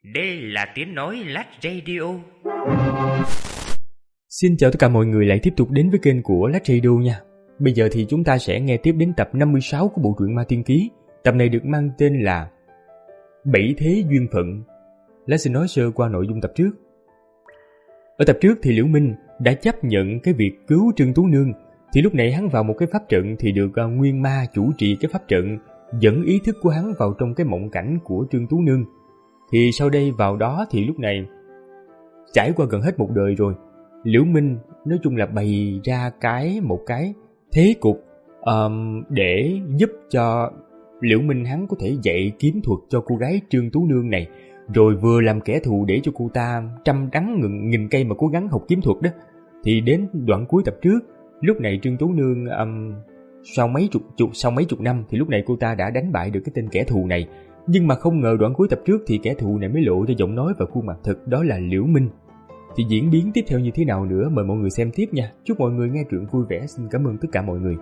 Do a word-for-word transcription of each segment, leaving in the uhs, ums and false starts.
Đây là tiếng nói Lát Radio. Xin chào tất cả mọi người lại tiếp tục đến với kênh của Lát Radio nha. Bây giờ thì chúng ta sẽ nghe tiếp đến tập năm mươi sáu của bộ truyện Ma Tiên Ký. Tập này được mang tên là Bảy Thế Duyên Phận. Lát xin nói sơ qua nội dung tập trước. Ở tập trước thì Liễu Minh đã chấp nhận cái việc cứu Trương Tú Nương. Thì lúc này hắn vào một cái pháp trận thì được uh, Nguyên Ma chủ trì cái pháp trận, dẫn ý thức của hắn vào trong cái mộng cảnh của Trương Tú Nương. Thì sau đây vào đó thì lúc này trải qua gần hết một đời rồi, Liễu Minh nói chung là bày ra cái một cái thế cục um, để giúp cho Liễu Minh hắn có thể dạy kiếm thuật cho cô gái Trương Tú Nương này, rồi vừa làm kẻ thù để cho cô ta trăm đắng nghìn, nghìn cây mà cố gắng học kiếm thuật đó. Thì đến đoạn cuối tập trước, lúc này Trương Tú Nương um, sau mấy chục, chục sau mấy chục năm thì lúc này cô ta đã đánh bại được cái tên kẻ thù này. Nhưng mà không ngờ đoạn cuối tập trước thì kẻ thù này mới lộ ra giọng nói và khuôn mặt thật, đó là Liễu Minh. Thì diễn biến tiếp theo như thế nào nữa mời mọi người xem tiếp nha. Chúc mọi người nghe truyện vui vẻ. Xin cảm ơn tất cả mọi người.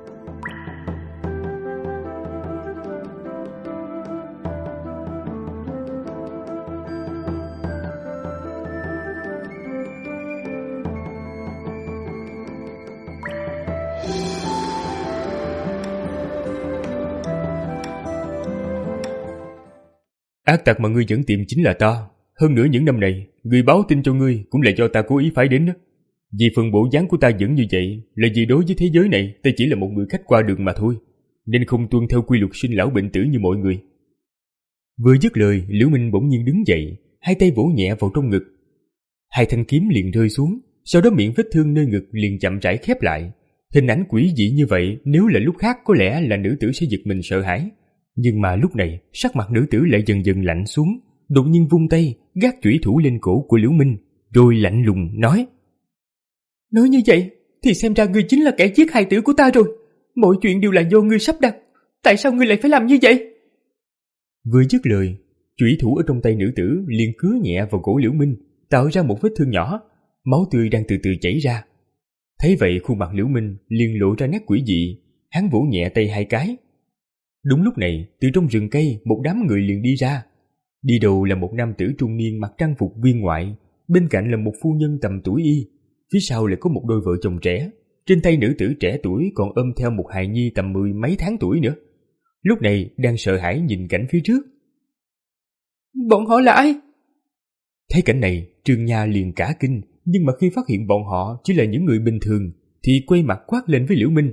Ác tặc mà ngươi vẫn tìm chính là ta. Hơn nữa những năm này, người báo tin cho ngươi cũng là do ta cố ý phái đến đó. Vì phần bộ dáng của ta vẫn như vậy, là vì đối với thế giới này ta chỉ là một người khách qua đường mà thôi, nên không tuân theo quy luật sinh lão bệnh tử như mọi người. Vừa dứt lời, Liễu Minh bỗng nhiên đứng dậy, hai tay vỗ nhẹ vào trong ngực. Hai thanh kiếm liền rơi xuống, sau đó miệng vết thương nơi ngực liền chậm rãi khép lại. Hình ảnh quỷ dị như vậy nếu là lúc khác có lẽ là nữ tử sẽ giật mình sợ hãi. Nhưng mà lúc này sắc mặt nữ tử lại dần dần lạnh xuống, đột nhiên vung tay gác chủy thủ lên cổ của Liễu Minh, rồi lạnh lùng nói: Nói như vậy thì xem ra ngươi chính là kẻ giết hài tử của ta rồi. Mọi chuyện đều là do ngươi sắp đặt, tại sao ngươi lại phải làm như vậy? Vừa dứt lời, chủy thủ ở trong tay nữ tử liền cứa nhẹ vào cổ Liễu Minh, tạo ra một vết thương nhỏ, máu tươi đang từ từ chảy ra. Thấy vậy khuôn mặt Liễu Minh liền lộ ra nét quỷ dị, hắn vỗ nhẹ tay hai cái. Đúng lúc này, từ trong rừng cây một đám người liền đi ra. Đi đầu là một nam tử trung niên mặc trang phục viên ngoại, bên cạnh là một phu nhân tầm tuổi y, phía sau lại có một đôi vợ chồng trẻ, trên tay nữ tử trẻ tuổi còn ôm theo một hài nhi tầm mười mấy tháng tuổi nữa. Lúc này đang sợ hãi nhìn cảnh phía trước. Bọn họ là ai? Thấy cảnh này, Trương Nha liền cả kinh, nhưng mà khi phát hiện bọn họ chỉ là những người bình thường thì quay mặt quát lên với Liễu Minh.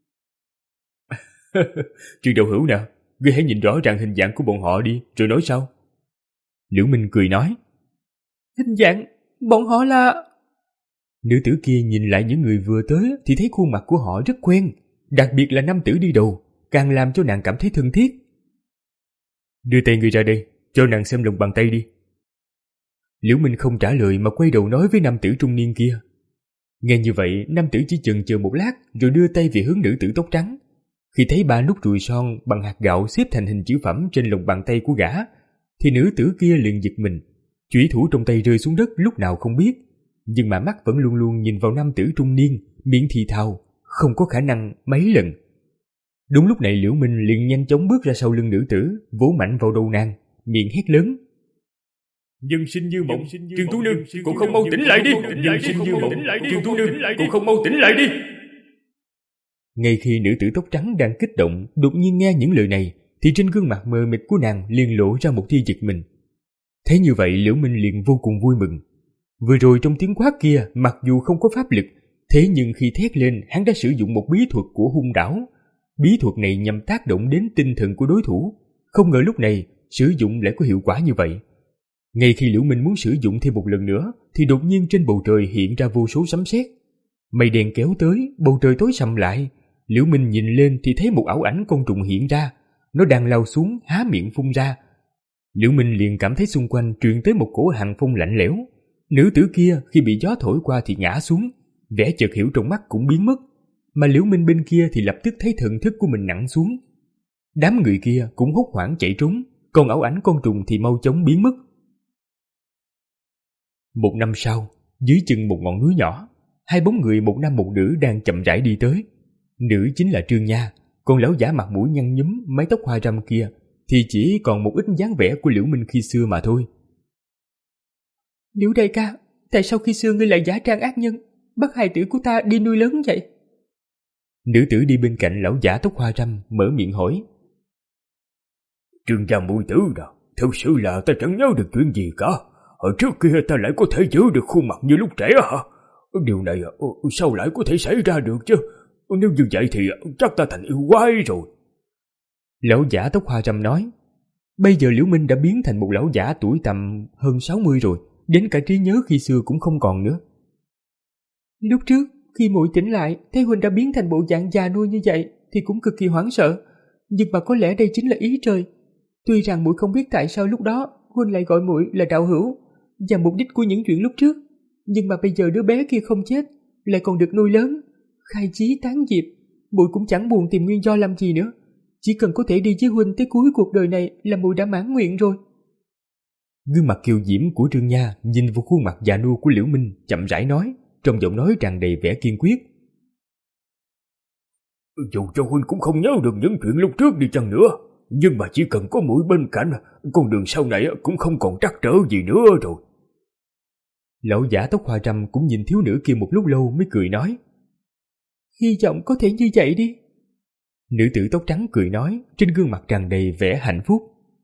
Trương đạo hữu nào, ngươi hãy nhìn rõ ràng hình dạng của bọn họ đi, rồi nói sau. Liễu Minh cười nói: Hình dạng? Bọn họ là... Nữ tử kia nhìn lại những người vừa tới thì thấy khuôn mặt của họ rất quen, đặc biệt là nam tử đi đầu, càng làm cho nàng cảm thấy thân thiết. Đưa tay ngươi ra đây, cho nàng xem lòng bàn tay đi. Liễu Minh không trả lời mà quay đầu nói với nam tử trung niên kia. Nghe như vậy, nam tử chỉ chần chờ một lát rồi đưa tay về hướng nữ tử tóc trắng. Khi thấy ba nút ruồi son bằng hạt gạo xếp thành hình chữ phẩm trên lòng bàn tay của gã, thì nữ tử kia liền giật mình, chủy thủ trong tay rơi xuống đất lúc nào không biết, nhưng mà mắt vẫn luôn luôn nhìn vào nam tử trung niên, miệng thì thào, không có khả năng mấy lần. Đúng lúc này Liễu Minh liền nhanh chóng bước ra sau lưng nữ tử, vỗ mạnh vào đầu nàng, miệng hét lớn: Nhân sinh như mộng, Trương Tú Nương, cũng không mau tỉnh lại đi! Nhân sinh như mộng, Trương Tú Nương, cũng không mau tỉnh lại đi! Ngay khi nữ tử tóc trắng đang kích động đột nhiên nghe những lời này, thì trên gương mặt mờ mịt của nàng liền lộ ra một tia giật mình. Thấy như vậy, Liễu Minh liền vô cùng vui mừng. Vừa rồi trong tiếng quát kia, mặc dù không có pháp lực, thế nhưng khi thét lên, hắn đã sử dụng một bí thuật của hung đảo. Bí thuật này nhằm tác động đến tinh thần của đối thủ. Không ngờ lúc này sử dụng lại có hiệu quả như vậy. Ngay khi Liễu Minh muốn sử dụng thêm một lần nữa, thì đột nhiên trên bầu trời hiện ra vô số sấm sét. Mây đen kéo tới, bầu trời tối sầm lại. Liễu Minh nhìn lên thì thấy một ảo ảnh con trùng hiện ra, nó đang lao xuống há miệng phun ra. Liễu Minh liền cảm thấy xung quanh truyền tới một cổ hàn phong lạnh lẽo. Nữ tử kia khi bị gió thổi qua thì ngã xuống, vẻ chợt hiểu trong mắt cũng biến mất, mà Liễu Minh bên kia thì lập tức thấy thần thức của mình nặng xuống. Đám người kia cũng hốt hoảng chạy trốn, còn ảo ảnh con trùng thì mau chóng biến mất. Một năm sau, dưới chân một ngọn núi nhỏ, hai bóng người một nam một nữ đang chậm rãi đi tới. Nữ chính là Trương Nha, còn lão giả mặt mũi nhăn nhúm, mái tóc hoa râm kia thì chỉ còn một ít dáng vẻ của Liễu Minh khi xưa mà thôi. Liễu đại ca, tại sao khi xưa ngươi lại giả trang ác nhân, bắt hài tử của ta đi nuôi lớn vậy? Nữ tử đi bên cạnh lão giả tóc hoa râm mở miệng hỏi. Trương gia muội tử nào, thực sự là ta chẳng nhớ được chuyện gì cả. Hồi trước kia ta lại có thể giữ được khuôn mặt như lúc trẻ hả? Điều này sao lại có thể xảy ra được chứ? Nếu như vậy thì chắc ta thành yêu quái rồi. Lão giả tóc hoa râm nói. Bây giờ Liễu Minh đã biến thành một lão giả tuổi tầm hơn sáu mươi rồi, đến cả trí nhớ khi xưa cũng không còn nữa. Lúc trước, khi muội tỉnh lại, thấy huynh đã biến thành bộ dạng già nua như vậy thì cũng cực kỳ hoảng sợ. Nhưng mà có lẽ đây chính là ý trời. Tuy rằng muội không biết tại sao lúc đó huynh lại gọi muội là đạo hữu và mục đích của những chuyện lúc trước, nhưng mà bây giờ đứa bé kia không chết, lại còn được nuôi lớn, khai chí tán diệp, muội cũng chẳng buồn tìm nguyên do làm gì nữa. Chỉ cần có thể đi với huynh tới cuối cuộc đời này là muội đã mãn nguyện rồi. Gương mặt kiều diễm của Trương Nha nhìn vào khuôn mặt già nua của Liễu Minh, chậm rãi nói, trong giọng nói tràn đầy vẻ kiên quyết. Dù cho huynh cũng không nhớ được những chuyện lúc trước đi chăng nữa, nhưng mà chỉ cần có muội bên cạnh, con đường sau này cũng không còn trắc trở gì nữa rồi. Lão giả tóc hoa râm cũng nhìn thiếu nữ kia một lúc lâu mới cười nói. Hy vọng có thể như vậy đi. Nữ tử tóc trắng cười nói, trên gương mặt tràn đầy vẻ hạnh phúc.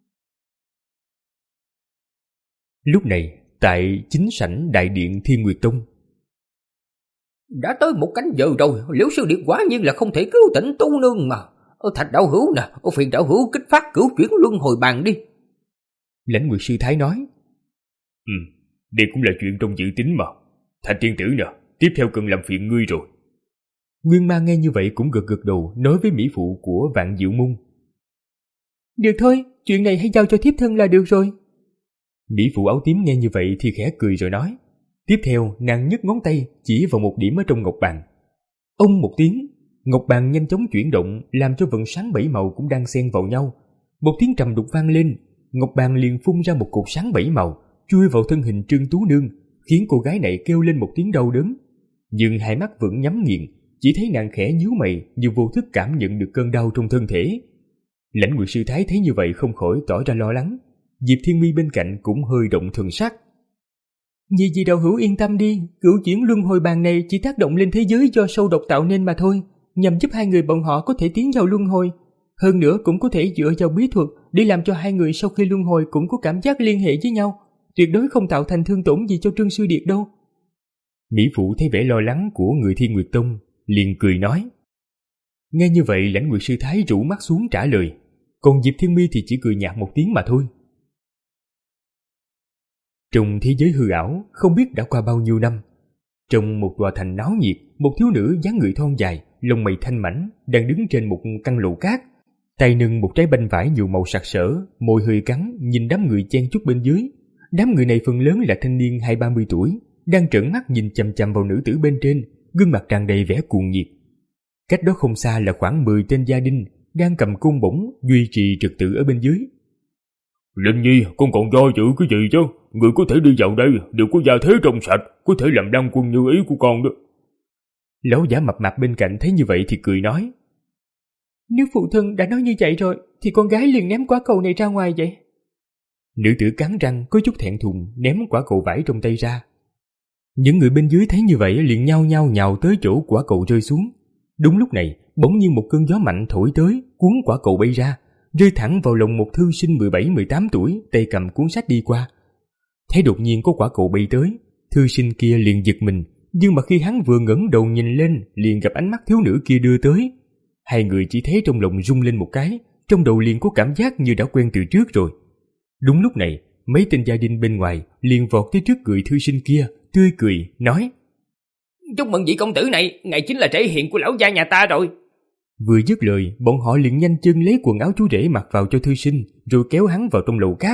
Lúc này, tại chính sảnh đại điện Thiên Nguyệt Tông. Đã tới một canh giờ rồi, Liễu sư điệt quả nhiên là không thể cứu tỉnh tu nương mà. Ở Thạch đạo hữu nè, ở phiền đạo hữu kích phát cửu chuyển luân hồi bàn đi. Lãnh Nguyệt sư thái nói. Ừ, đây cũng là chuyện trong dự tính mà. Thành tiên tử nè, tiếp theo cần làm phiền ngươi rồi. Nguyên Ma nghe như vậy cũng gật gật đầu, nói với mỹ phụ của Vạn Diệu Môn. Được thôi, chuyện này hãy giao cho thiếp thân là được rồi. Mỹ phụ áo tím nghe như vậy thì khẽ cười rồi nói. Tiếp theo nàng nhấc ngón tay chỉ vào một điểm ở trong ngọc bàn. Ông một tiếng, ngọc bàn nhanh chóng chuyển động, làm cho vầng sáng bảy màu cũng đang xen vào nhau. Một tiếng trầm đục vang lên, ngọc bàn liền phun ra một cột sáng bảy màu, chui vào thân hình Trương Tú Nương, khiến cô gái này kêu lên một tiếng đau đớn. Nhưng hai mắt vẫn nhắm nghiền, chỉ thấy nàng khẽ nhíu mày như vô thức cảm nhận được cơn đau trong thân thể. Lãnh Nguyệt sư thái thấy như vậy không khỏi tỏ ra lo lắng. Diệp Thiên Mi bên cạnh cũng hơi động thần sắc. Nhị vị đạo hữu yên tâm đi, cửu chuyển luân hồi bàn này chỉ tác động lên thế giới do sâu độc tạo nên mà thôi, nhằm giúp hai người bọn họ có thể tiến vào luân hồi. Hơn nữa cũng có thể dựa vào bí thuật để làm cho hai người sau khi luân hồi cũng có cảm giác liên hệ với nhau, tuyệt đối không tạo thành thương tổn gì cho Trương sư điệt đâu. Mỹ phụ thấy vẻ lo lắng của người Thiên Nguyệt Tông, liền cười nói. Nghe như vậy, Lãnh Nguyệt sư thái rũ mắt xuống trả lời, còn Diệp Thiên Mi thì chỉ cười nhạt một tiếng mà thôi. Trong thế giới hư ảo, không biết đã qua bao nhiêu năm, trong một tòa thành náo nhiệt, một thiếu nữ dáng người thon dài, lông mày thanh mảnh, đang đứng trên một căn lầu cát, tay nâng một trái banh vải nhiều màu sặc sỡ, môi hơi cắn, nhìn đám người chen chúc bên dưới. Đám người này phần lớn là thanh niên hai ba mươi tuổi, đang trợn mắt nhìn chằm chằm vào nữ tử bên trên, gương mặt tràn đầy vẻ cuồng nhiệt. Cách đó không xa là khoảng mười tên gia đình đang cầm côn bổng duy trì trật tự ở bên dưới. Linh Nhi, con còn do dự cái gì chứ? Người có thể đi vào đây đều có gia thế trong sạch, có thể làm đăng quân như ý của con đó. Lão giả mập mạp bên cạnh thấy như vậy thì cười nói. Nếu phụ thân đã nói như vậy rồi thì con gái liền ném quả cầu này ra ngoài vậy. Nữ tử cắn răng có chút thẹn thùng ném quả cầu vải trong tay ra. Những người bên dưới thấy như vậy liền nhao nhao nhào tới chỗ quả cầu rơi xuống. Đúng lúc này bỗng nhiên một cơn gió mạnh thổi tới, cuốn quả cầu bay ra, rơi thẳng vào lòng một thư sinh mười bảy mười tám tuổi, tay cầm cuốn sách đi qua. Thấy đột nhiên có quả cầu bay tới, thư sinh kia liền giật mình, nhưng mà khi hắn vừa ngẩng đầu nhìn lên, liền gặp ánh mắt thiếu nữ kia đưa tới. Hai người chỉ thấy trong lòng rung lên một cái, trong đầu liền có cảm giác như đã quen từ trước rồi. Đúng lúc này, mấy tên gia đình bên ngoài liền vọt tới trước người thư sinh kia, tươi cười nói: Chúc mừng vị công tử này, ngài chính là trễ hiện của lão gia nhà ta rồi. Vừa dứt lời, bọn họ liền nhanh chân lấy quần áo chú rể mặc vào cho thư sinh, rồi kéo hắn vào trong lầu cát.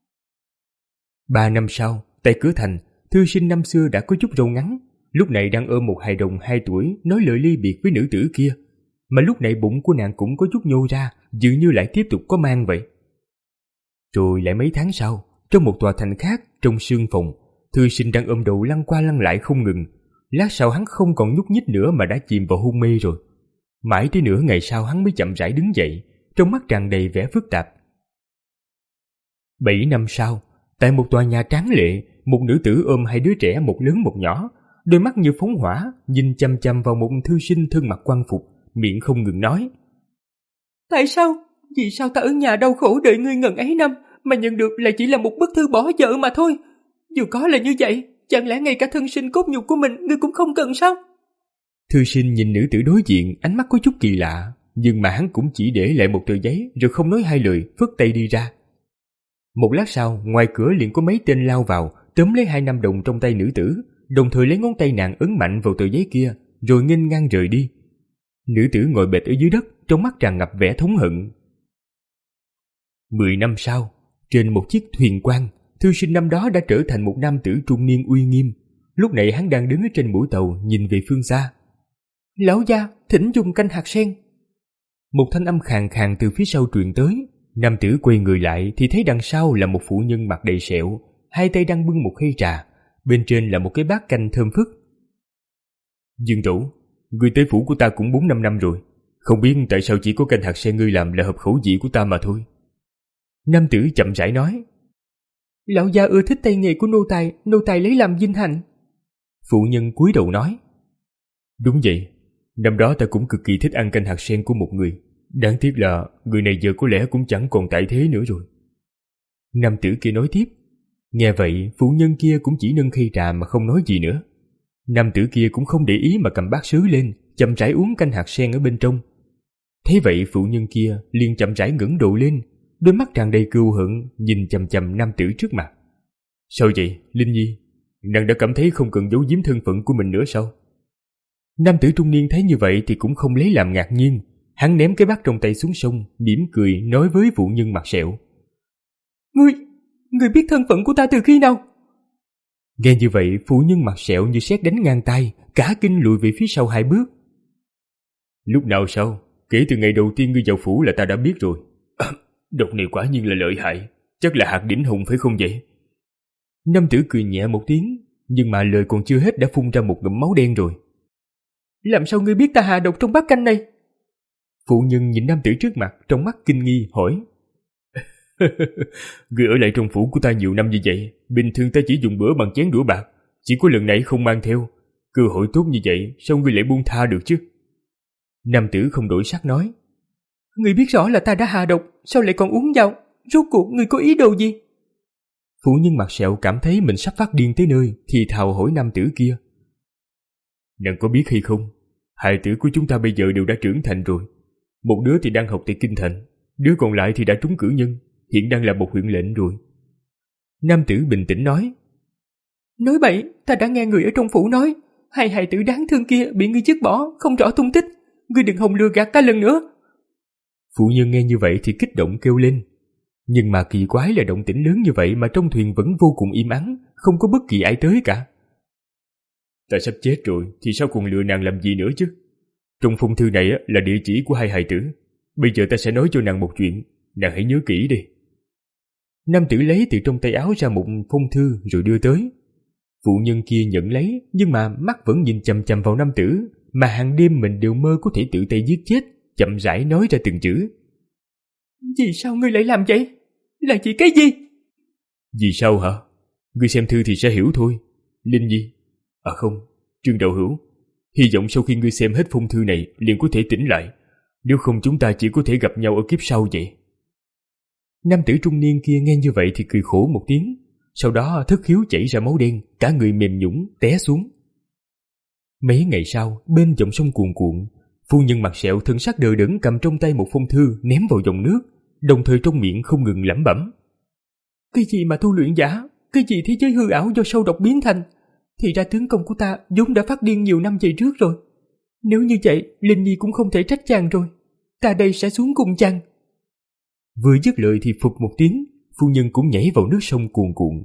Ba năm sau, tại cửa thành, thư sinh năm xưa đã có chút râu ngắn, lúc này đang ôm một hài đồng hai tuổi nói lời ly biệt với nữ tử kia, mà lúc này bụng của nàng cũng có chút nhô ra, dường như lại tiếp tục có mang vậy. Rồi lại mấy tháng sau, trong một tòa thành khác, trong sương phòng, thư sinh đang ôm đầu lăn qua lăn lại không ngừng. Lát sau hắn không còn nhúc nhích nữa mà đã chìm vào hôn mê rồi. Mãi tới nửa ngày sau hắn mới chậm rãi đứng dậy, trong mắt tràn đầy vẻ phức tạp. Bảy năm sau, tại một tòa nhà tráng lệ, một nữ tử ôm hai đứa trẻ một lớn một nhỏ, đôi mắt như phóng hỏa, nhìn chăm chăm vào một thư sinh thân mặc quan phục, miệng không ngừng nói. Tại sao? Vì sao ta ở nhà đau khổ đợi ngươi ngần ấy năm, mà nhận được lại chỉ là một bức thư bỏ vợ mà thôi? Dù có là như vậy, chẳng lẽ ngay cả thân sinh cốt nhục của mình ngươi cũng không cần sao? Thư sinh nhìn nữ tử đối diện, ánh mắt có chút kỳ lạ, nhưng mà hắn cũng chỉ để lại một tờ giấy rồi không nói hai lời, phất tay đi ra. Một lát sau, ngoài cửa liền có mấy tên lao vào, tóm lấy hai năm đồng trong tay nữ tử, đồng thời lấy ngón tay nàng ấn mạnh vào tờ giấy kia, rồi nghênh ngang rời đi. Nữ tử ngồi bệt ở dưới đất, trong mắt tràn ngập vẻ thống hận. Mười năm sau, trên một chiếc thuyền quan, thư sinh năm đó đã trở thành một nam tử trung niên uy nghiêm. Lúc này hắn đang đứng ở trên mũi tàu, nhìn về phương xa. Lão gia, thỉnh dùng canh hạt sen. Một thanh âm khàn khàn từ phía sau truyền tới. Nam tử quay người lại thì thấy đằng sau là một phụ nhân mặt đầy sẹo, hai tay đang bưng một khay trà, bên trên là một cái bát canh thơm phức. Dương chủ, ngươi tới phủ của ta cũng bốn năm năm rồi, không biết tại sao chỉ có canh hạt sen ngươi làm là hợp khẩu vị của ta mà thôi. Nam tử chậm rãi nói. Lão gia ưa thích tay nghề của nô tài, nô tài lấy làm vinh hạnh. Phụ nhân cúi đầu nói. Đúng vậy, năm đó ta cũng cực kỳ thích ăn canh hạt sen của một người. Đáng tiếc là người này giờ có lẽ cũng chẳng còn tại thế nữa rồi. Nam tử kia nói tiếp. Nghe vậy, phụ nhân kia cũng chỉ nâng khay trà mà không nói gì nữa. Nam tử kia cũng không để ý mà cầm bát sứ lên, chậm rãi uống canh hạt sen ở bên trong. Thế vậy phụ nhân kia liền chậm rãi ngẩng đầu lên, đôi mắt tràn đầy cừu hận nhìn chằm chằm nam tử trước mặt. Sao vậy, Linh Nhi? Nàng đã cảm thấy không cần giấu giếm thân phận của mình nữa sao? Nam tử trung niên thấy như vậy thì cũng không lấy làm ngạc nhiên. Hắn ném cái bát trong tay xuống sông, mỉm cười nói với phụ nhân mặt sẹo. Ngươi, ngươi biết thân phận của ta từ khi nào? Nghe như vậy, phụ nhân mặt sẹo như sét đánh ngang tay, cả kinh lùi về phía sau hai bước. Lúc nào sao? Kể từ ngày đầu tiên ngươi vào phủ là ta đã biết rồi. À, độc này quả nhiên là lợi hại, chắc là hạt đỉnh hùng phải không vậy? Nam tử cười nhẹ một tiếng, nhưng mà lời còn chưa hết đã phun ra một ngụm máu đen rồi. Làm sao ngươi biết ta hạ độc trong bát canh này? Phụ nhân nhìn nam tử trước mặt, trong mắt kinh nghi hỏi. Ngươi ở lại trong phủ của ta nhiều năm như vậy, bình thường ta chỉ dùng bữa bằng chén đũa bạc, chỉ có lần này không mang theo. Cơ hội tốt như vậy, sao ngươi lại buông tha được chứ? Nam tử không đổi sắc nói. Ngươi biết rõ là ta đã hạ độc, sao lại còn uống vào? Rốt cuộc ngươi có ý đồ gì? Phụ nhân mặt sẹo cảm thấy mình sắp phát điên tới nơi, thì thào hỏi nam tử kia. Nàng có biết hay không, hai tử của chúng ta bây giờ đều đã trưởng thành rồi. Một đứa thì đang học tại Kinh Thành, đứa còn lại thì đã trúng cử nhân, hiện đang là một huyện lệnh rồi. Nam tử bình tĩnh nói. Nói bậy, ta đã nghe người ở trong phủ nói, hai hài tử đáng thương kia bị ngươi dứt bỏ, không rõ tung tích. Ngươi đừng hòng lừa gạt ta lần nữa. Phụ nhân nghe như vậy thì kích động kêu lên. Nhưng mà kỳ quái là động tĩnh lớn như vậy mà trong thuyền vẫn vô cùng im ắng, không có bất kỳ ai tới cả. Ta sắp chết rồi thì sao còn lừa nàng làm gì nữa chứ? Trong phong thư này là địa chỉ của hai hài tử. Bây giờ ta sẽ nói cho nàng một chuyện, nàng hãy nhớ kỹ đi. Nam tử lấy từ trong tay áo ra một phong thư rồi đưa tới. Phụ nhân kia nhận lấy, nhưng mà mắt vẫn nhìn chằm chằm vào nam tử, mà hàng đêm mình đều mơ có thể tự tay giết chết, chậm rãi nói ra từng chữ. Vì sao ngươi lại làm vậy? Là chỉ cái gì? Vì sao hả? Ngươi xem thư thì sẽ hiểu thôi. Linh Nhi. À không, Trương Đạo Hữu. Hy vọng sau khi ngươi xem hết phong thư này liền có thể tỉnh lại. Nếu không chúng ta chỉ có thể gặp nhau ở kiếp sau vậy. Nam tử trung niên kia nghe như vậy thì cười khổ một tiếng. Sau đó thất khiếu chảy ra máu đen, cả người mềm nhũn té xuống. Mấy ngày sau, bên dòng sông cuồn cuộn, phu nhân mặt sẹo thân sắc đờ đẫn cầm trong tay một phong thư ném vào dòng nước, đồng thời trong miệng không ngừng lẩm bẩm. Cái gì mà tu luyện giả, cái gì thế giới hư ảo do sâu độc biến thành, thì ra tướng công của ta vốn đã phát điên nhiều năm về trước rồi. Nếu như vậy, Linh Nhi cũng không thể trách chàng rồi. Ta đây sẽ xuống cùng chàng. Vừa dứt lời thì phụt một tiếng, phu nhân cũng nhảy vào nước sông cuồn cuộn.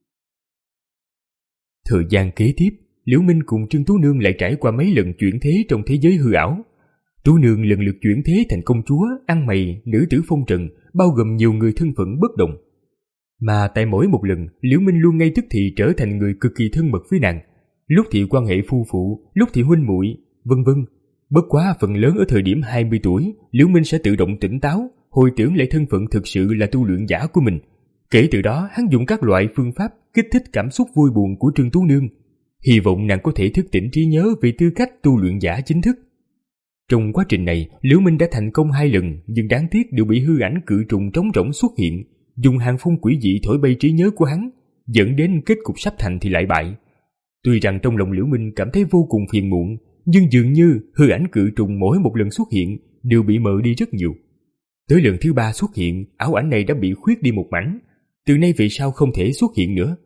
Thời gian kế tiếp, Liễu Minh cùng Trương Tú Nương lại trải qua mấy lần chuyển thế trong thế giới hư ảo. Tú Nương lần lượt chuyển thế thành công chúa, ăn mày, nữ tử phong trần, bao gồm nhiều người thân phận bất đồng. Mà tại mỗi một lần, Liễu Minh luôn ngay tức thì trở thành người cực kỳ thân mật với nàng. Lúc thì quan hệ phu phụ, lúc thì huynh muội, vân vân. Bất quá phần lớn ở thời điểm hai mươi tuổi, Liễu Minh sẽ tự động tỉnh táo, hồi tưởng lại thân phận thực sự là tu luyện giả của mình. Kể từ đó, hắn dùng các loại phương pháp kích thích cảm xúc vui buồn của Trương Tú Nương, hy vọng nàng có thể thức tỉnh trí nhớ về tư cách tu luyện giả chính thức. Trong quá trình này, Liễu Minh đã thành công hai lần, nhưng đáng tiếc đều bị hư ảnh cự trùng trống rỗng xuất hiện, dùng hàng phong quỷ dị thổi bay trí nhớ của hắn, dẫn đến kết cục sắp thành thì lại bại. Tuy rằng trong lòng Liễu Minh cảm thấy vô cùng phiền muộn, nhưng dường như hư ảnh cự trùng mỗi một lần xuất hiện đều bị mờ đi rất nhiều. Tới lần thứ ba xuất hiện, ảo ảnh này đã bị khuyết đi một mảnh, từ nay về sau không thể xuất hiện nữa.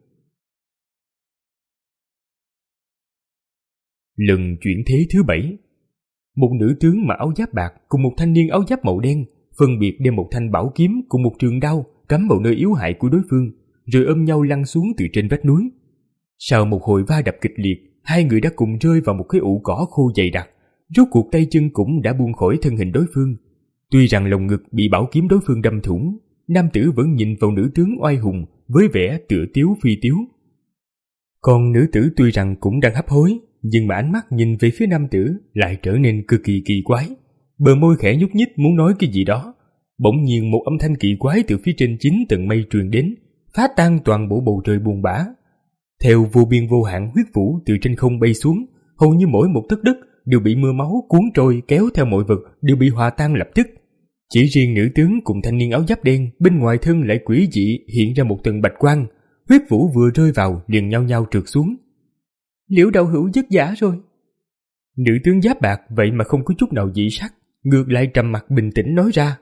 Lần chuyển thế thứ bảy, một nữ tướng mặc áo giáp bạc cùng một thanh niên áo giáp màu đen phân biệt đem một thanh bảo kiếm cùng một trường đao cắm vào nơi yếu hại của đối phương, rồi ôm nhau lăn xuống từ trên vách núi. Sau một hồi va đập kịch liệt, hai người đã cùng rơi vào một cái ụ cỏ khô dày đặc. Rốt cuộc tay chân cũng đã buông khỏi thân hình đối phương. Tuy rằng lồng ngực bị bảo kiếm đối phương đâm thủng, nam tử vẫn nhìn vào nữ tướng oai hùng với vẻ tựa tiếu phi tiếu. Còn nữ tử tuy rằng cũng đang hấp hối, nhưng mà ánh mắt nhìn về phía nam tử lại trở nên cực kỳ kỳ quái. Bờ môi khẽ nhúc nhích muốn nói cái gì đó. Bỗng nhiên một âm thanh kỳ quái từ phía trên chín tầng mây truyền đến, phá tan toàn bộ bầu trời buồn bã. Theo vô biên vô hạn huyết vũ từ trên không bay xuống, hầu như mỗi một tấc đất đều bị mưa máu cuốn trôi, kéo theo mọi vật đều bị hòa tan lập tức. Chỉ riêng nữ tướng cùng thanh niên áo giáp đen bên ngoài thân lại quỷ dị hiện ra một tầng bạch quang, huyết vũ vừa rơi vào liền nhao nhao trượt xuống. Liễu đạo hữu vất vả rồi. Nữ tướng giáp bạc vậy mà không có chút nào dị sắc, ngược lại trầm mặt bình tĩnh nói ra.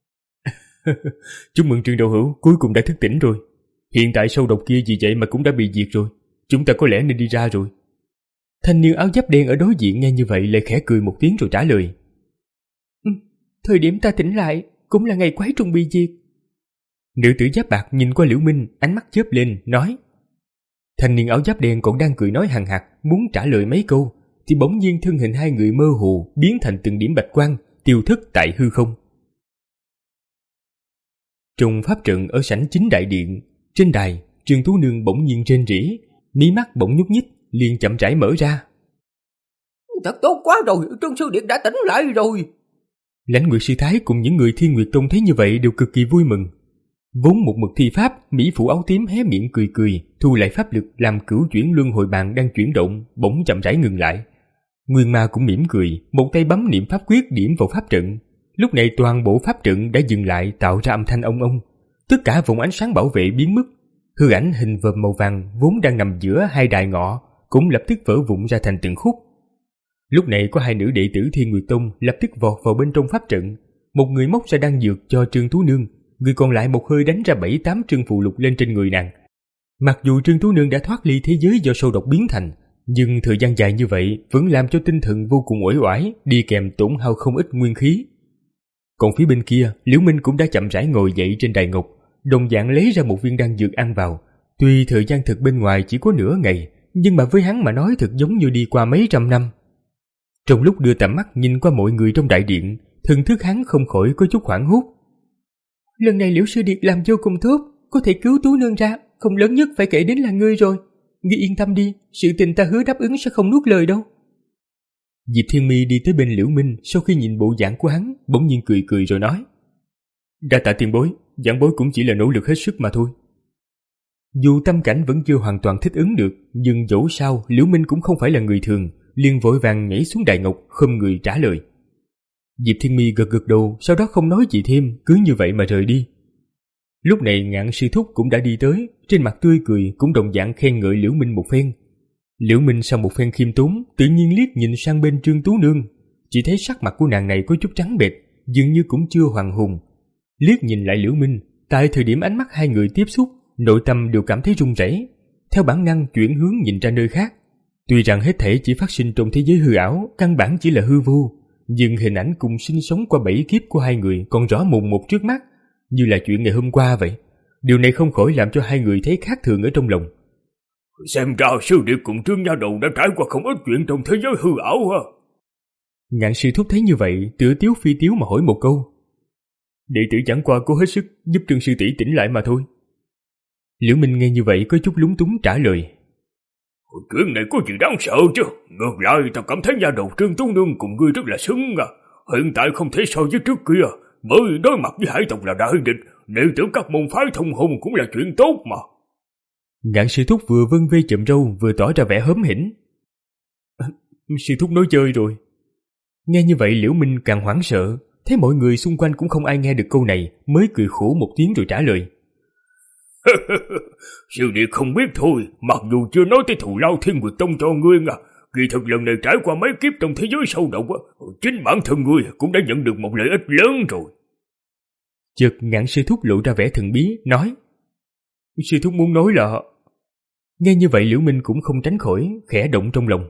Chúc mừng Trương đạo hữu cuối cùng đã thức tỉnh rồi. Hiện tại sâu độc kia vì vậy mà cũng đã bị diệt rồi, chúng ta có lẽ nên đi ra rồi. Thanh niên áo giáp đen ở đối diện nghe như vậy lại khẽ cười một tiếng rồi trả lời. Ừ, thời điểm ta tỉnh lại cũng là ngày quái trùng bị diệt. Nữ tử giáp bạc nhìn qua Liễu Minh, ánh mắt chớp lên nói. Thanh niên áo giáp đen còn đang cười nói hằng hặc muốn trả lời mấy câu, thì bỗng nhiên thân hình hai người mơ hồ biến thành từng điểm bạch quang tiêu thất tại hư không. Trong pháp trận ở sảnh chính đại điện, trên đài, Trương Tú Nương bỗng nhiên rên rỉ, mí mắt bỗng nhúc nhích, liền chậm rãi mở ra. Thật tốt quá rồi, Trương sư điệt đã tỉnh lại rồi. Lãnh Nguyệt sư thái cùng những người Thiên Nguyệt Tông thấy như vậy đều cực kỳ vui mừng. Vốn một mực thi pháp, mỹ phụ áo tím hé miệng cười cười, thu lại pháp lực làm cửu chuyển luân hồi bàn đang chuyển động, bỗng chậm rãi ngừng lại. Nguyên Ma cũng mỉm cười, một tay bấm niệm pháp quyết điểm vào pháp trận. Lúc này toàn bộ pháp trận đã dừng lại, tạo ra âm thanh ông ông. Tất cả vùng ánh sáng bảo vệ biến mất. Hư ảnh hình vòm màu vàng vốn đang nằm giữa hai đài ngọ cũng lập tức vỡ vụn ra thành từng khúc. Lúc này có hai nữ đệ tử Thiên Nguyệt Tông lập tức vọt vào bên trong pháp trận. Một người móc ra đan dược cho Trương Tú Nương, người còn lại một hơi đánh ra bảy tám trương phù lục lên trên người nàng. Mặc dù Trương Tú Nương đã thoát ly thế giới do sâu độc biến thành, nhưng thời gian dài như vậy vẫn làm cho tinh thần vô cùng uể oải, đi kèm tổn hao không ít nguyên khí. Còn phía bên kia, Liễu Minh cũng đã chậm rãi ngồi dậy trên đài ngọc, đồng dạng lấy ra một viên đan dược ăn vào. Tuy thời gian thực bên ngoài chỉ có nửa ngày, nhưng mà với hắn mà nói thật giống như đi qua mấy trăm năm. Trong lúc đưa tầm mắt nhìn qua mọi người trong đại điện, thần thức hắn không khỏi có chút hoảng hốt. Lần này Liễu sư điệt làm vô cùng tốt, có thể cứu Tú Nương ra, không lớn nhất phải kể đến là ngươi rồi. Ngươi yên tâm đi, sự tình ta hứa đáp ứng sẽ không nuốt lời đâu. Diệp Thiên Mi đi tới bên Liễu Minh, sau khi nhìn bộ dạng của hắn, bỗng nhiên cười cười rồi nói. Đa tạ tiền bối, giảng bối cũng chỉ là nỗ lực hết sức mà thôi. Dù tâm cảnh vẫn chưa hoàn toàn thích ứng được, nhưng dẫu sao Liễu Minh cũng không phải là người thường, liền vội vàng nhảy xuống đài ngọc, không người trả lời. Diệp Thiên Mi gật gật đầu, sau đó không nói gì thêm, cứ như vậy mà rời đi. Lúc này Ngạn sư thúc cũng đã đi tới, trên mặt tươi cười cũng đồng dạng khen ngợi Liễu Minh một phen. Liễu Minh sau một phen khiêm tốn, tự nhiên liếc nhìn sang bên Trương Tú Nương, chỉ thấy sắc mặt của nàng này có chút trắng bệch, dường như cũng chưa hoàn hồn. Liếc nhìn lại Liễu Minh, tại thời điểm ánh mắt hai người tiếp xúc, nội tâm đều cảm thấy run rẩy, theo bản năng chuyển hướng nhìn ra nơi khác. Tuy rằng hết thảy chỉ phát sinh trong thế giới hư ảo, căn bản chỉ là hư vô, nhưng hình ảnh cùng sinh sống qua bảy kiếp của hai người còn rõ mồn một trước mắt, như là chuyện ngày hôm qua vậy. Điều này không khỏi làm cho hai người thấy khác thường ở trong lòng. Xem ra sư điệt cùng Trương Nha Đầu đã trải qua không ít chuyện trong thế giới hư ảo ha. Ngạn sư thúc thấy như vậy, tựa tiếu phi tiếu mà hỏi một câu. Đệ tử chẳng qua cố hết sức giúp Trương sư tỷ tỉnh lại mà thôi. Liễu Minh nghe như vậy có chút lúng túng trả lời. Chuyện này có gì đáng sợ chứ? Ngược lại ta cảm thấy Nha Đầu Trương Tú Nương cùng ngươi rất là xứng à. Hiện tại không thể so với trước kia, bởi đối mặt với hải tộc là đại địch, đệ tử các môn phái thông hùng cũng là chuyện tốt mà. Ngạn Sư Thúc vừa vân vê chậm râu vừa tỏ ra vẻ hớm hỉnh. Sư Thúc nói chơi rồi. Nghe như vậy Liễu Minh càng hoảng sợ, thấy mọi người xung quanh cũng không ai nghe được câu này, mới cười khổ một tiếng rồi trả lời. Sư đệ không biết thôi, mặc dù chưa nói tới thù lao Thiên Nguyệt Tông cho ngươi à, kỳ thực lần này trải qua mấy kiếp trong thế giới sâu độc, chính bản thân ngươi cũng đã nhận được một lợi ích lớn rồi. Chợt Ngạn Sư Thúc lộ ra vẻ thần bí, nói. Sư Thúc muốn nói là... Nghe như vậy Liễu Minh cũng không tránh khỏi, khẽ động trong lòng.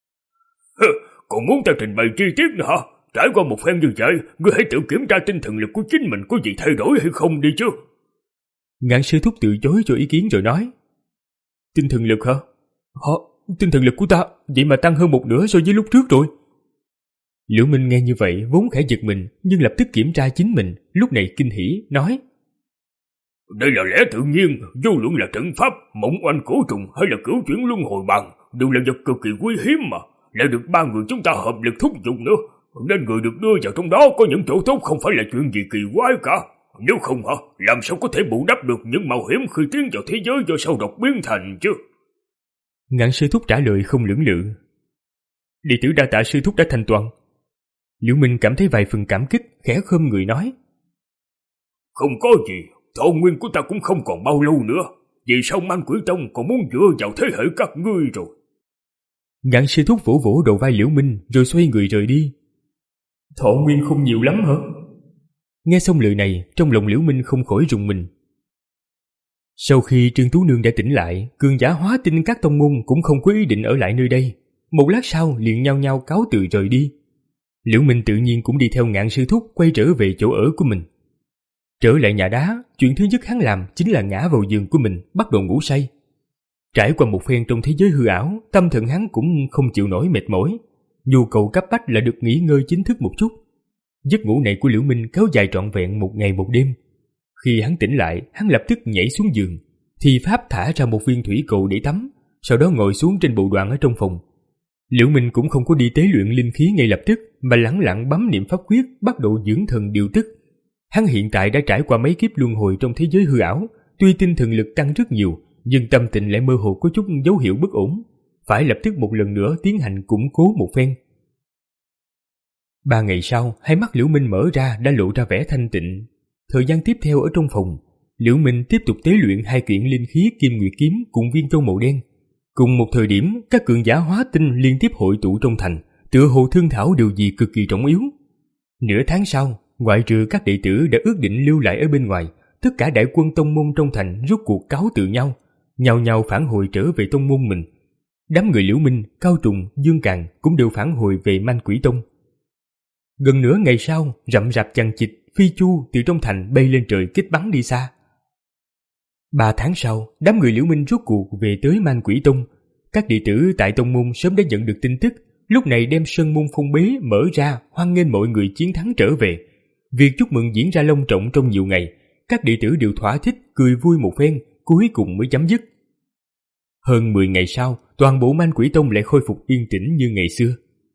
Còn muốn ta trình bày chi tiết nữa hả? Trải qua một phen như vậy, ngươi hãy tự kiểm tra tinh thần lực của chính mình có gì thay đổi hay không đi chứ. Ngạn Sư Thúc từ chối cho ý kiến rồi nói. Tinh thần lực hả? Hả? Tinh thần lực của ta vậy mà tăng hơn một nửa so với lúc trước rồi. Liễu Minh nghe như vậy vốn khẽ giật mình, nhưng lập tức kiểm tra chính mình, lúc này kinh hỉ, nói. Đây là lẽ tự nhiên, vô luận là trận pháp, mộng oanh cổ trùng hay là cửu chuyển luân hồi bàn, đều là vật cực kỳ quý hiếm mà, lại được ba người chúng ta hợp lực thúc giục nữa, nên người được đưa vào trong đó có những chỗ tốt không phải là chuyện gì kỳ quái cả. Nếu không hả, làm sao có thể bù đắp được những mạo hiểm khi tiến vào thế giới do sâu độc biến thành chứ? Ngạn Sư Thúc trả lời không lưỡng lự. Đệ tử đa tạ Sư Thúc đã thành toàn. Liễu Minh cảm thấy vài phần cảm kích, khẽ khom người nói. Không có gì, thọ nguyên của ta cũng không còn bao lâu nữa, vì sao Man Quỷ Tông còn muốn dựa vào thế hệ các ngươi rồi? Ngạn Sư Thúc vỗ vỗ đầu vai Liễu Minh rồi xoay người rời đi. Thọ nguyên không nhiều lắm hả? Nghe xong lời này, trong lòng Liễu Minh không khỏi rùng mình. Sau khi Trương Tú Nương đã tỉnh lại, cường giả hóa tinh các tông môn cũng không có ý định ở lại nơi đây. Một lát sau liền nhao nhao cáo từ rời đi. Liễu Minh tự nhiên cũng đi theo Ngạn Sư Thúc quay trở về chỗ ở của mình. Trở lại nhà đá, chuyện thứ nhất hắn làm chính là ngã vào giường của mình, bắt đầu ngủ say. Trải qua một phen trong thế giới hư ảo, tâm thần hắn cũng không chịu nổi mệt mỏi. Nhu cầu cấp bách là được nghỉ ngơi chính thức một chút. Giấc ngủ này của Liễu Minh kéo dài trọn vẹn một ngày một đêm. Khi hắn tỉnh lại, hắn lập tức nhảy xuống giường, thì pháp thả ra một viên thủy cầu để tắm, sau đó ngồi xuống trên bộ đoàn ở trong phòng. Liễu Minh cũng không có đi tế luyện linh khí ngay lập tức, mà lẳng lặng bấm niệm pháp quyết, bắt đầu dưỡng thần điều tức. Hắn hiện tại đã trải qua mấy kiếp luân hồi trong thế giới hư ảo, tuy tinh thần lực tăng rất nhiều, nhưng tâm tình lại mơ hồ có chút dấu hiệu bất ổn, phải lập tức một lần nữa tiến hành củng cố một phen. Ba ngày sau, hai mắt Liễu Minh mở ra đã lộ ra vẻ thanh tịnh. Thời gian tiếp theo ở trong phòng, Liễu Minh tiếp tục tế luyện hai kiện linh khí Kim Nguyệt kiếm cùng viên châu màu đen. Cùng một thời điểm, các cường giả hóa tinh liên tiếp hội tụ trong thành, tựa hồ thương thảo điều gì cực kỳ trọng yếu. Nửa tháng sau, ngoại trừ các đệ tử đã ước định lưu lại ở bên ngoài, tất cả đại quân tông môn trong thành rút cuộc cáo từ nhau, nhao nhao phản hồi trở về tông môn mình. Đám người Liễu Minh, Cao Trùng, Dương Càn cũng đều phản hồi về Man Quỷ Tông. Gần nửa ngày sau, rậm rạp chằng chịt phi chu từ trong thành bay lên trời kích bắn đi xa. Ba tháng sau, đám người Liễu Minh rút cuộc về tới Man Quỷ Tông. Các đệ tử tại tông môn sớm đã nhận được tin tức, lúc này đem sơn môn phong bế mở ra, hoan nghênh mọi người chiến thắng trở về. Việc chúc mừng diễn ra long trọng trong nhiều ngày, các đệ tử đều thỏa thích cười vui một phen, cuối cùng mới chấm dứt. Hơn mười ngày sau, toàn bộ Man Quỷ Tông lại khôi phục yên tĩnh như ngày xưa.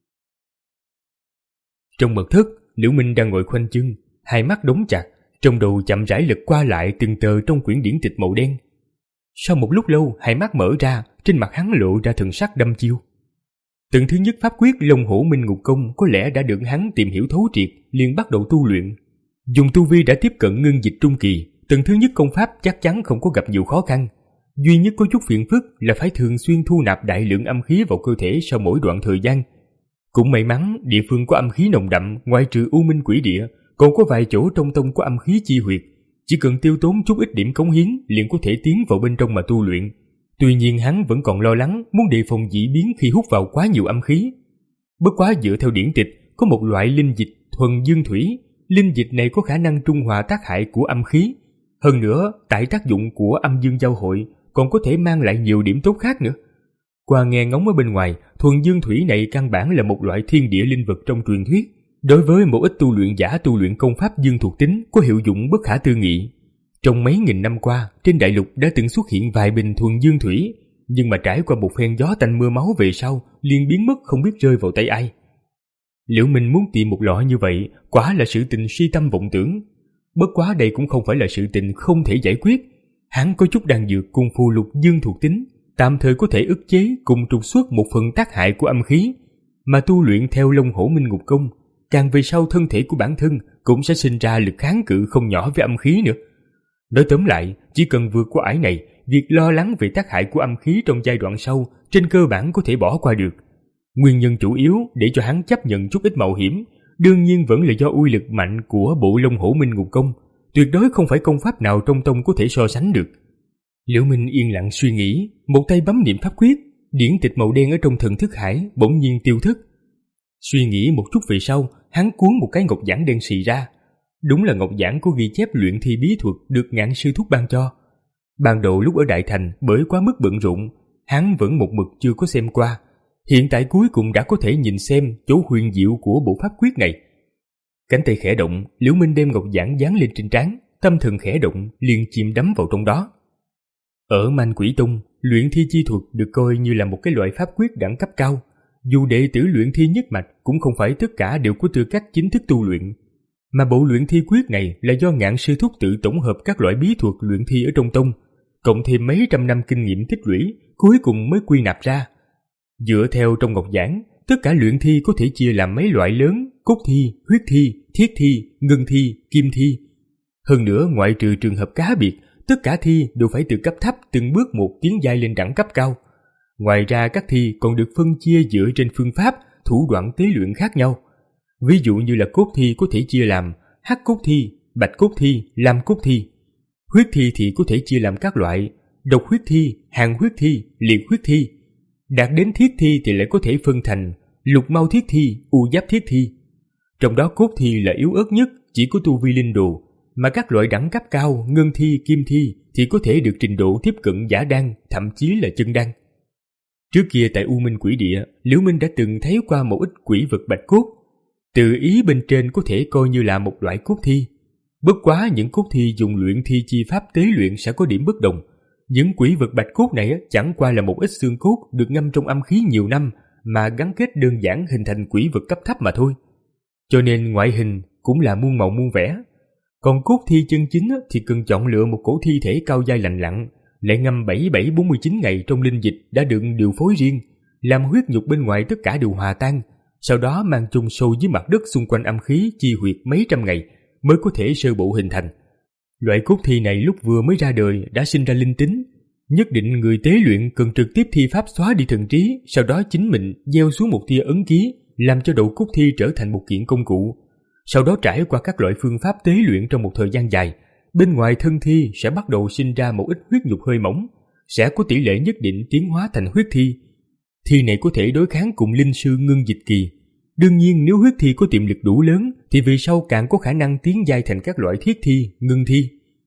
Trong mật thất, Liễu Minh đang ngồi khoanh chân, hai mắt đóng chặt, trong đầu chậm rãi lật qua lại từng tờ trong quyển điển tịch màu đen. Sau một lúc lâu, hai mắt mở ra, trên mặt hắn lộ ra thần sắc đăm chiêu. Tầng thứ nhất pháp quyết Long Hổ Minh Ngục Công có lẽ đã được hắn tìm hiểu thấu triệt, liền bắt đầu tu luyện. Dùng tu vi đã tiếp cận ngưng dịch trung kỳ, tầng thứ nhất công pháp chắc chắn không có gặp nhiều khó khăn. Duy nhất có chút phiền phức là phải thường xuyên thu nạp đại lượng âm khí vào cơ thể sau mỗi đoạn thời gian. Cũng may mắn địa phương có âm khí nồng đậm, ngoại trừ U Minh Quỷ Địa, còn có vài chỗ trong tông có âm khí chi huyệt, chỉ cần tiêu tốn chút ít điểm cống hiến liền có thể tiến vào bên trong mà tu luyện. Tuy nhiên hắn vẫn còn lo lắng muốn đề phòng dị biến khi hút vào quá nhiều âm khí. Bất quá dựa theo điển tịch, có một loại linh dịch thuần dương thủy, linh dịch này có khả năng trung hòa tác hại của âm khí. Hơn nữa, tại tác dụng của âm dương giao hội còn có thể mang lại nhiều điểm tốt khác nữa. Qua nghe ngóng ở bên ngoài, thuần dương thủy này căn bản là một loại thiên địa linh vật trong truyền thuyết. Đối với một ít tu luyện giả tu luyện công pháp dương thuộc tính có hiệu dụng bất khả tư nghị. Trong mấy nghìn năm qua, trên đại lục đã từng xuất hiện vài bình thuần dương thủy, nhưng mà trải qua một phen gió tanh mưa máu về sau, liền biến mất không biết rơi vào tay ai. Liễu Minh muốn tìm một lọ như vậy, quả là sự tình si tâm vọng tưởng. Bất quá đây cũng không phải là sự tình không thể giải quyết. Hắn có chút đan dược cung phu lục dương thuộc tính, tạm thời có thể ức chế cùng trục xuất một phần tác hại của âm khí, mà tu luyện theo Long Hổ Minh Ngục Công, càng về sau thân thể của bản thân cũng sẽ sinh ra lực kháng cự không nhỏ với âm khí nữa. Nói tóm lại, chỉ cần vượt qua ải này, việc lo lắng về tác hại của âm khí trong giai đoạn sau trên cơ bản có thể bỏ qua được. Nguyên nhân chủ yếu để cho hắn chấp nhận chút ít mạo hiểm, đương nhiên vẫn là do uy lực mạnh của bộ Long Hổ Minh Ngục Công, tuyệt đối không phải công pháp nào trong tông có thể so sánh được. Liễu Minh yên lặng suy nghĩ, một tay bấm niệm pháp quyết, điển tịch màu đen ở trong thần thức hải bỗng nhiên tiêu thất. Suy nghĩ một chút về sau, hắn cuốn một cái ngọc giản đen xì ra. Đúng là ngọc giản có ghi chép luyện thi bí thuật được Ngạn sư thúc ban cho. Ban đầu lúc ở Đại Thành bởi quá mức bận rộn, hắn vẫn một mực chưa có xem qua. Hiện tại cuối cùng đã có thể nhìn xem chỗ huyền diệu của bộ pháp quyết này. Cánh tay khẽ động, Liễu Minh đem ngọc giản dán lên trên trán, tâm thần khẽ động, liền chìm đắm vào trong đó. Ở Man Quỷ Tông, luyện thi chi thuật được coi như là một cái loại pháp quyết đẳng cấp cao. Dù đệ tử luyện thi nhất mạch cũng không phải tất cả đều có tư cách chính thức tu luyện, mà bộ luyện thi quyết này là do Ngạn sư thúc tự tổng hợp các loại bí thuật luyện thi ở trong tông, cộng thêm mấy trăm năm kinh nghiệm tích lũy, cuối cùng mới quy nạp ra. Dựa theo trong ngọc giản, tất cả luyện thi có thể chia làm mấy loại lớn: cốt thi, huyết thi, thiết thi, ngân thi, kim thi. Hơn nữa, ngoại trừ trường hợp cá biệt, tất cả thi đều phải từ cấp thấp từng bước một tiến giai lên đẳng cấp cao. Ngoài ra, các thi còn được phân chia dựa trên phương pháp, thủ đoạn tế luyện khác nhau. Ví dụ như là cốt thi có thể chia làm hắc cốt thi, bạch cốt thi, lam cốt thi. Huyết thi thì có thể chia làm các loại độc huyết thi, hàn huyết thi, liệt huyết thi. Đạt đến thiết thi thì lại có thể phân thành lục mao thiết thi, u giáp thiết thi. Trong đó cốt thi là yếu ớt nhất, chỉ có tu vi linh đồ, mà các loại đẳng cấp cao, ngân thi, kim thi thì có thể được trình độ tiếp cận giả đan, thậm chí là chân đan. Trước kia tại U Minh Quỷ Địa, Liễu Minh đã từng thấy qua một ít quỷ vật bạch cốt. Từ ý bên trên có thể coi như là một loại cốt thi. Bất quá những cốt thi dùng luyện thi chi pháp tế luyện sẽ có điểm bất đồng. Những quỷ vật bạch cốt này chẳng qua là một ít xương cốt được ngâm trong âm khí nhiều năm mà gắn kết đơn giản hình thành quỷ vật cấp thấp mà thôi. Cho nên ngoại hình cũng là muôn màu muôn vẻ. Còn cốt thi chân chính thì cần chọn lựa một cổ thi thể cao dai lành lặn, lại ngâm bảy bảy bốn mươi chín ngày trong linh dịch đã được điều phối riêng, làm huyết nhục bên ngoài tất cả đều hòa tan, sau đó mang chôn sâu dưới mặt đất xung quanh âm khí chi huyệt mấy trăm ngày mới có thể sơ bộ hình thành. Loại cốt thi này lúc vừa mới ra đời đã sinh ra linh tính, nhất định người tế luyện cần trực tiếp thi pháp xóa đi thần trí, sau đó chính mình gieo xuống một tia ấn ký, làm cho đầu cốt thi trở thành một kiện công cụ. Sau đó trải qua các loại phương pháp tế luyện trong một thời gian dài, bên ngoài thân thi sẽ bắt đầu sinh ra một ít huyết nhục hơi mỏng, sẽ có tỷ lệ nhất định tiến hóa thành huyết thi. Thi này có thể đối kháng cùng linh sư ngưng dịch kỳ. Đương nhiên nếu huyết thi có tiềm lực đủ lớn thì về sau càng có khả năng tiến giai thành các loại thiết thi, ngưng thi.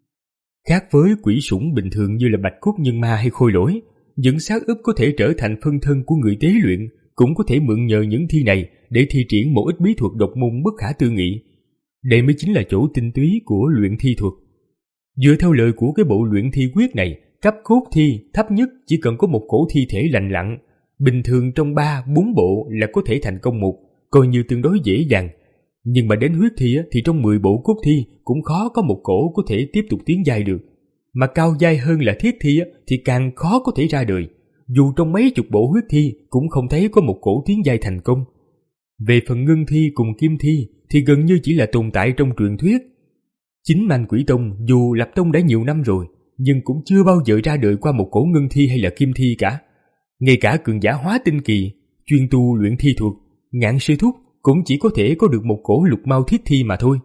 Khác với quỷ sủng bình thường như là bạch cốt nhân ma hay khôi lỗi, những xác ướp có thể trở thành phân thân của người tế luyện, cũng có thể mượn nhờ những thi này để thi triển một ít bí thuật độc môn bất khả tư nghị. Đây mới chính là chỗ tinh túy của luyện thi thuật. Dựa theo lời của cái bộ luyện thi quyết này, cấp cốt thi thấp nhất chỉ cần có một cổ thi thể lành lặn, bình thường trong ba bốn bộ là có thể thành công một, coi như tương đối dễ dàng. Nhưng mà đến huyết thi thì trong mười bộ cốt thi cũng khó có một cổ có thể tiếp tục tiến giai được. Mà cao giai hơn là thiết thi thì càng khó có thể ra đời. Dù trong mấy chục bộ huyết thi cũng không thấy có một cổ tiến giai thành công. Về phần ngân thi cùng kim thi thì gần như chỉ là tồn tại trong truyền thuyết. Chính Man Quỷ Tông dù lập tông đã nhiều năm rồi, nhưng cũng chưa bao giờ ra đời qua một cổ ngân thi hay là kim thi cả. Ngay cả cường giả hóa tinh kỳ, chuyên tu luyện thi thuật, Ngạn sư thúc cũng chỉ có thể có được một cổ lục mao thiết thi mà thôi.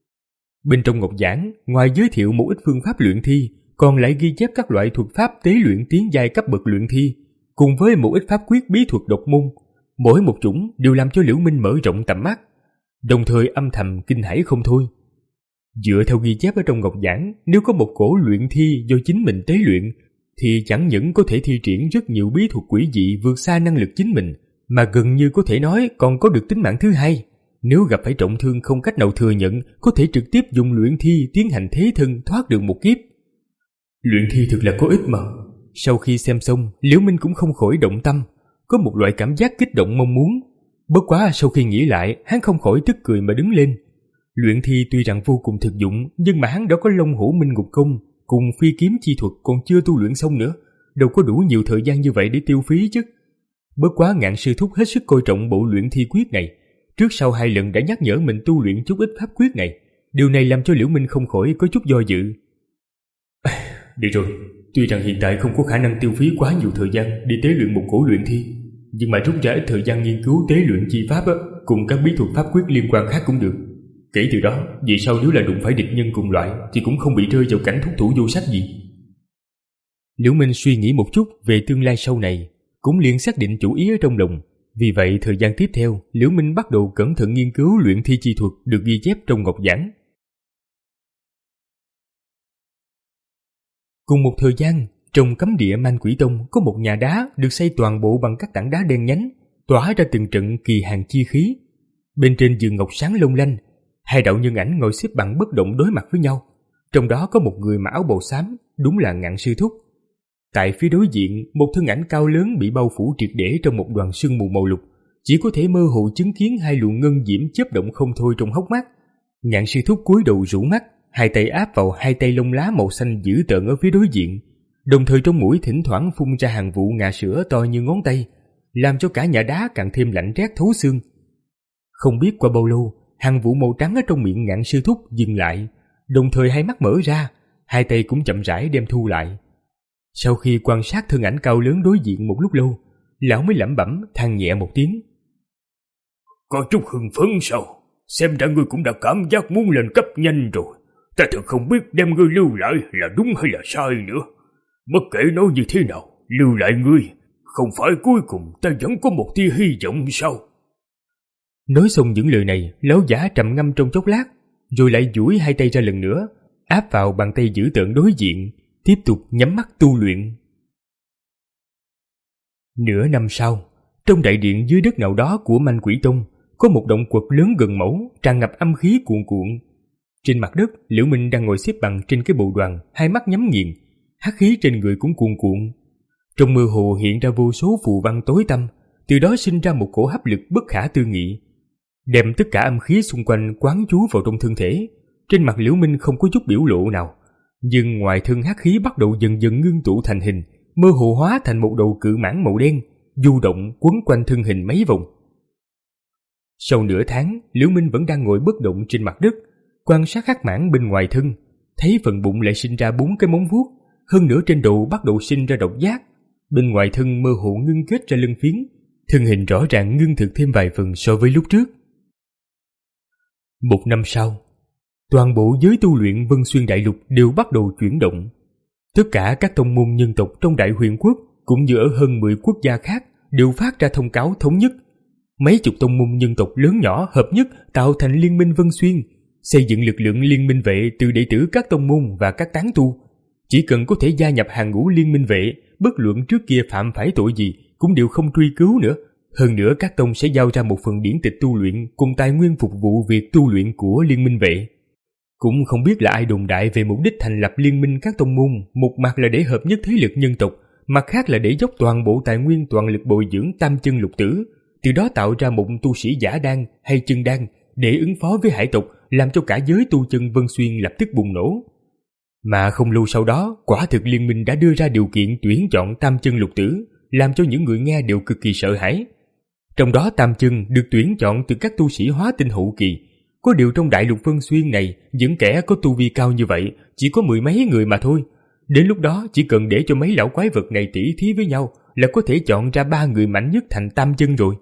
Bên trong ngọc giản, ngoài giới thiệu một ít phương pháp luyện thi, còn lại ghi chép các loại thuật pháp tế luyện tiến giai cấp bậc luyện thi, cùng với một ít pháp quyết bí thuật độc môn. Mỗi một chủng đều làm cho Liễu Minh mở rộng tầm mắt, đồng thời âm thầm kinh hãi không thôi. Dựa theo ghi chép ở trong ngọc giản, nếu có một cổ luyện thi do chính mình tế luyện, thì chẳng những có thể thi triển rất nhiều bí thuật quỷ dị vượt xa năng lực chính mình, mà gần như có thể nói còn có được tính mạng thứ hai. Nếu gặp phải trọng thương không cách nào thừa nhận, có thể trực tiếp dùng luyện thi tiến hành thế thân thoát được một kiếp. Luyện thi thực là có ích mà. Sau khi xem xong, Liễu Minh cũng không khỏi động tâm, có một loại cảm giác kích động mong muốn. Bất quá sau khi nghĩ lại, hắn không khỏi tức cười mà đứng lên. Luyện thi tuy rằng vô cùng thực dụng, nhưng mà hắn đã có Long Hổ Minh Ngục Công, cùng phi kiếm chi thuật còn chưa tu luyện xong nữa, đâu có đủ nhiều thời gian như vậy để tiêu phí chứ. Bất quá Ngạn sư thúc hết sức coi trọng bộ luyện thi quyết này, trước sau hai lần đã nhắc nhở mình tu luyện chút ít pháp quyết này. Điều này làm cho Liễu Minh không khỏi có chút do dự. Được rồi, tuy rằng hiện tại không có khả năng tiêu phí quá nhiều thời gian đi tế luyện một cổ luyện thi, nhưng mà rút ra ít thời gian nghiên cứu tế luyện chi pháp á, cùng các bí thuật pháp quyết liên quan khác cũng được. Kể từ đó, vì sau nếu là đụng phải địch nhân cùng loại thì cũng không bị rơi vào cảnh thúc thủ vô sách gì. Liễu Minh suy nghĩ một chút về tương lai sau này, cũng liền xác định chủ ý ở trong lòng. Vì vậy thời gian tiếp theo, Liễu Minh bắt đầu cẩn thận nghiên cứu luyện thi chi thuật được ghi chép trong ngọc giảng. Cùng một thời gian, trong cấm địa Man Quỷ Tông có một nhà đá được xây toàn bộ bằng các tảng đá đen nhánh, tỏa ra từng trận kỳ hàn chi khí. Bên trên giường ngọc sáng long lanh, hai đạo nhân ảnh ngồi xếp bằng bất động đối mặt với nhau. Trong đó có một người mặc áo bào xám, đúng là Ngạn sư thúc. Tại phía đối diện, một thân ảnh cao lớn bị bao phủ triệt để trong một đoàn sương mù màu lục, chỉ có thể mơ hồ chứng kiến hai luồng ngân diễm chớp động không thôi trong hốc mắt. Ngạn sư thúc cúi đầu rũ mắt, hai tay áp vào hai tay lông lá màu xanh dữ tợn ở phía đối diện, đồng thời trong mũi thỉnh thoảng phun ra hàng vụ ngà sữa to như ngón tay, làm cho cả nhà đá càng thêm lạnh rét thấu xương. Không biết qua bao lâu, hàng vụ màu trắng ở trong miệng Ngạn sư thúc dừng lại, đồng thời hai mắt mở ra, hai tay cũng chậm rãi đem thu lại. Sau khi quan sát thân ảnh cao lớn đối diện một lúc lâu, lão mới lẩm bẩm than nhẹ một tiếng. Có chút hưng phấn sao? Xem ra ngươi cũng đã cảm giác muốn lên cấp nhanh rồi. Ta thật không biết đem ngươi lưu lại là đúng hay là sai nữa. Bất kể nói như thế nào, lưu lại ngươi, không phải cuối cùng ta vẫn có một tia hy vọng sao? Nói xong những lời này, lão giả trầm ngâm trong chốc lát, rồi lại duỗi hai tay ra lần nữa, áp vào bàn tay dữ tợn đối diện, tiếp tục nhắm mắt tu luyện. Nửa năm sau, trong đại điện dưới đất nào đó của Man Quỷ Tông, có một động quật lớn gần mẫu, tràn ngập âm khí cuồn cuộn. Trên mặt đất, Liễu Minh đang ngồi xếp bằng trên cái bộ đoàn, hai mắt nhắm nghiền, hắc khí trên người cũng cuồn cuộn. Trong mơ hồ hiện ra vô số phù văn tối tăm, từ đó sinh ra một cổ hấp lực bất khả tư nghị, đem tất cả âm khí xung quanh quán trú vào trong thân thể. Trên mặt Liễu Minh không có chút biểu lộ nào, nhưng ngoài thân hắc khí bắt đầu dần dần ngưng tụ thành hình, mơ hồ hóa thành một đầu cự mãng màu đen, du động quấn quanh thân hình mấy vòng. Sau nửa tháng, Liễu Minh vẫn đang ngồi bất động trên mặt đất, quan sát hắc mãng bên ngoài thân, thấy phần bụng lại sinh ra bốn cái móng vuốt, hơn nữa trên đầu bắt đầu sinh ra độc giác, bên ngoài thân mơ hồ ngưng kết ra lân phiến, thân hình rõ ràng ngưng thực thêm vài phần so với lúc trước. Một năm sau, toàn bộ giới tu luyện Vân Xuyên Đại Lục đều bắt đầu chuyển động. Tất cả các tông môn nhân tộc trong Đại Huyền Quốc cũng như ở hơn mười quốc gia khác đều phát ra thông cáo thống nhất. Mấy chục tông môn nhân tộc lớn nhỏ hợp nhất tạo thành Liên minh Vân Xuyên, xây dựng lực lượng liên minh vệ từ đệ tử các tông môn và các tán tu. Chỉ cần có thể gia nhập hàng ngũ liên minh vệ, bất luận trước kia phạm phải tội gì cũng đều không truy cứu nữa. Hơn nữa các tông sẽ giao ra một phần điển tịch tu luyện cùng tài nguyên phục vụ việc tu luyện của liên minh vệ. Cũng không biết là ai đồn đại về mục đích thành lập liên minh các tông môn, một mặt là để hợp nhất thế lực nhân tộc, mặt khác là để dốc toàn bộ tài nguyên toàn lực bồi dưỡng tam chân lục tử, từ đó tạo ra một tu sĩ giả đan hay chân đan để ứng phó với hải tộc, làm cho cả giới tu chân Vân Xuyên lập tức bùng nổ. Mà không lâu sau đó, quả thực liên minh đã đưa ra điều kiện tuyển chọn tam chân lục tử, làm cho những người nghe đều cực kỳ sợ hãi. Trong đó tam chân được tuyển chọn từ các tu sĩ hóa tinh hậu kỳ. Có điều trong đại lục Vân Xuyên này, những kẻ có tu vi cao như vậy chỉ có mười mấy người mà thôi. Đến lúc đó chỉ cần để cho mấy lão quái vật này tỉ thí với nhau là có thể chọn ra ba người mạnh nhất thành tam chân rồi.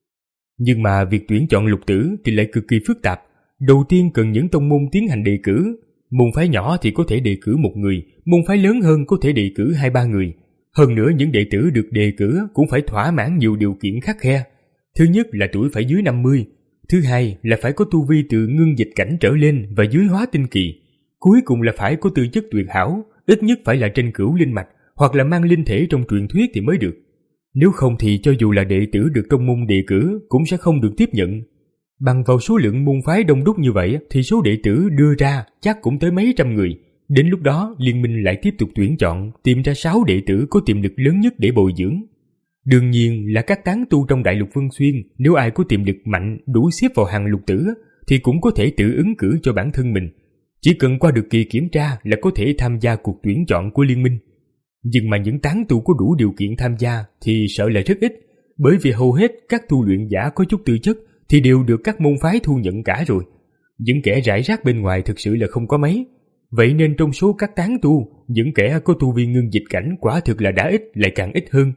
Nhưng mà việc tuyển chọn lục tử thì lại cực kỳ phức tạp. Đầu tiên cần những tông môn tiến hành đề cử. Môn phái nhỏ thì có thể đề cử một người, môn phái lớn hơn có thể đề cử hai ba người. Hơn nữa những đệ tử được đề cử cũng phải thỏa mãn nhiều điều kiện khắt khe. Thứ nhất là tuổi phải dưới năm mươi. Thứ hai là phải có tu vi từ ngưng dịch cảnh trở lên và dưới hóa tinh kỳ. Cuối cùng là phải có tư chất tuyệt hảo, ít nhất phải là trên cửu linh mạch hoặc là mang linh thể trong truyền thuyết thì mới được. Nếu không thì cho dù là đệ tử được tông môn đề cử cũng sẽ không được tiếp nhận. Bằng vào số lượng môn phái đông đúc như vậy thì số đệ tử đưa ra chắc cũng tới mấy trăm người. Đến lúc đó liên minh lại tiếp tục tuyển chọn, tìm ra sáu đệ tử có tiềm lực lớn nhất để bồi dưỡng. Đương nhiên là các tán tu trong đại lục Vân Xuyên, nếu ai có tiềm lực mạnh đủ xếp vào hàng lục tử thì cũng có thể tự ứng cử cho bản thân mình. Chỉ cần qua được kỳ kiểm tra là có thể tham gia cuộc tuyển chọn của liên minh. Nhưng mà những tán tu có đủ điều kiện tham gia thì sợ là rất ít, bởi vì hầu hết các tu luyện giả có chút tư chất thì đều được các môn phái thu nhận cả rồi. Những kẻ rải rác bên ngoài thực sự là không có mấy. Vậy nên trong số các tán tu, những kẻ có tu vi ngưng dịch cảnh quả thực là đã ít lại càng ít hơn.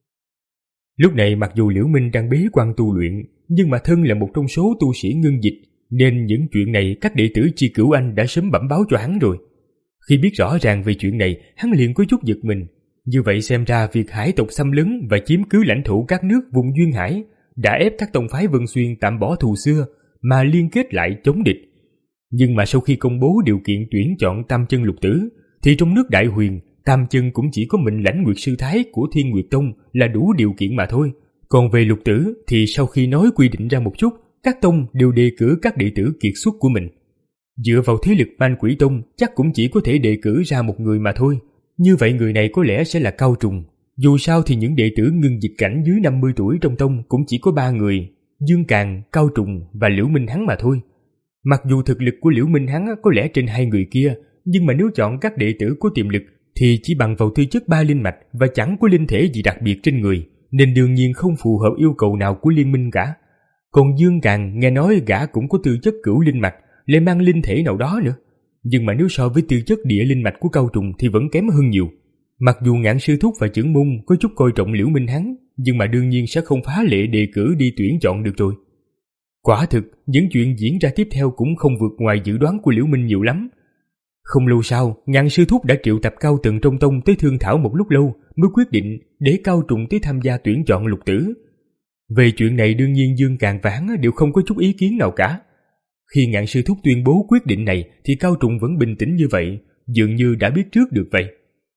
Lúc này mặc dù Liễu Minh đang bế quan tu luyện, nhưng mà thân là một trong số tu sĩ ngưng dịch, nên những chuyện này các đệ tử Chi Cửu Anh đã sớm bẩm báo cho hắn rồi. Khi biết rõ ràng về chuyện này, hắn liền có chút giật mình. Như vậy xem ra việc hải tộc xâm lấn và chiếm cứ lãnh thổ các nước vùng duyên hải đã ép các tông phái Vân Xuyên tạm bỏ thù xưa mà liên kết lại chống địch. Nhưng mà sau khi công bố điều kiện tuyển chọn Tam Chân Lục Tử, thì trong nước Đại Huyền, Tam Chân cũng chỉ có mình Lãnh Nguyệt Sư Thái của Thiên Nguyệt Tông là đủ điều kiện mà thôi. Còn về Lục Tử thì sau khi nói quy định ra một chút, các tông đều đề cử các đệ tử kiệt xuất của mình. Dựa vào thế lực Man Quỷ Tông chắc cũng chỉ có thể đề cử ra một người mà thôi. Như vậy người này có lẽ sẽ là Cao Trùng. Dù sao thì những đệ tử ngưng dịch cảnh dưới năm mươi tuổi trong tông cũng chỉ có ba người: Dương Càn, Cao Trùng và Liễu Minh hắn mà thôi. Mặc dù thực lực của Liễu Minh hắn có lẽ trên hai người kia, nhưng mà nếu chọn các đệ tử có tiềm lực thì chỉ bằng vào tư chất ba linh mạch và chẳng có linh thể gì đặc biệt trên người, nên đương nhiên không phù hợp yêu cầu nào của liên minh cả. Còn Dương Càn nghe nói gã cũng có tư chất cửu linh mạch, lại mang linh thể nào đó nữa. Nhưng mà nếu so với tư chất địa linh mạch của Cao Trùng thì vẫn kém hơn nhiều. Mặc dù Ngạn Sư Thúc và Chưởng Môn có chút coi trọng Liễu Minh hắn, nhưng mà đương nhiên sẽ không phá lệ đề cử đi tuyển chọn được rồi. Quả thực, những chuyện diễn ra tiếp theo cũng không vượt ngoài dự đoán của Liễu Minh nhiều lắm. Không lâu sau, Ngạn Sư Thúc đã triệu tập cao tầng trong tông tới thương thảo một lúc lâu mới quyết định để Cao Trùng tới tham gia tuyển chọn Lục Tử. Về chuyện này đương nhiên Dương Càn và hắn đều không có chút ý kiến nào cả. Khi Ngạn Sư Thúc tuyên bố quyết định này thì Cao Trùng vẫn bình tĩnh như vậy, dường như đã biết trước được vậy.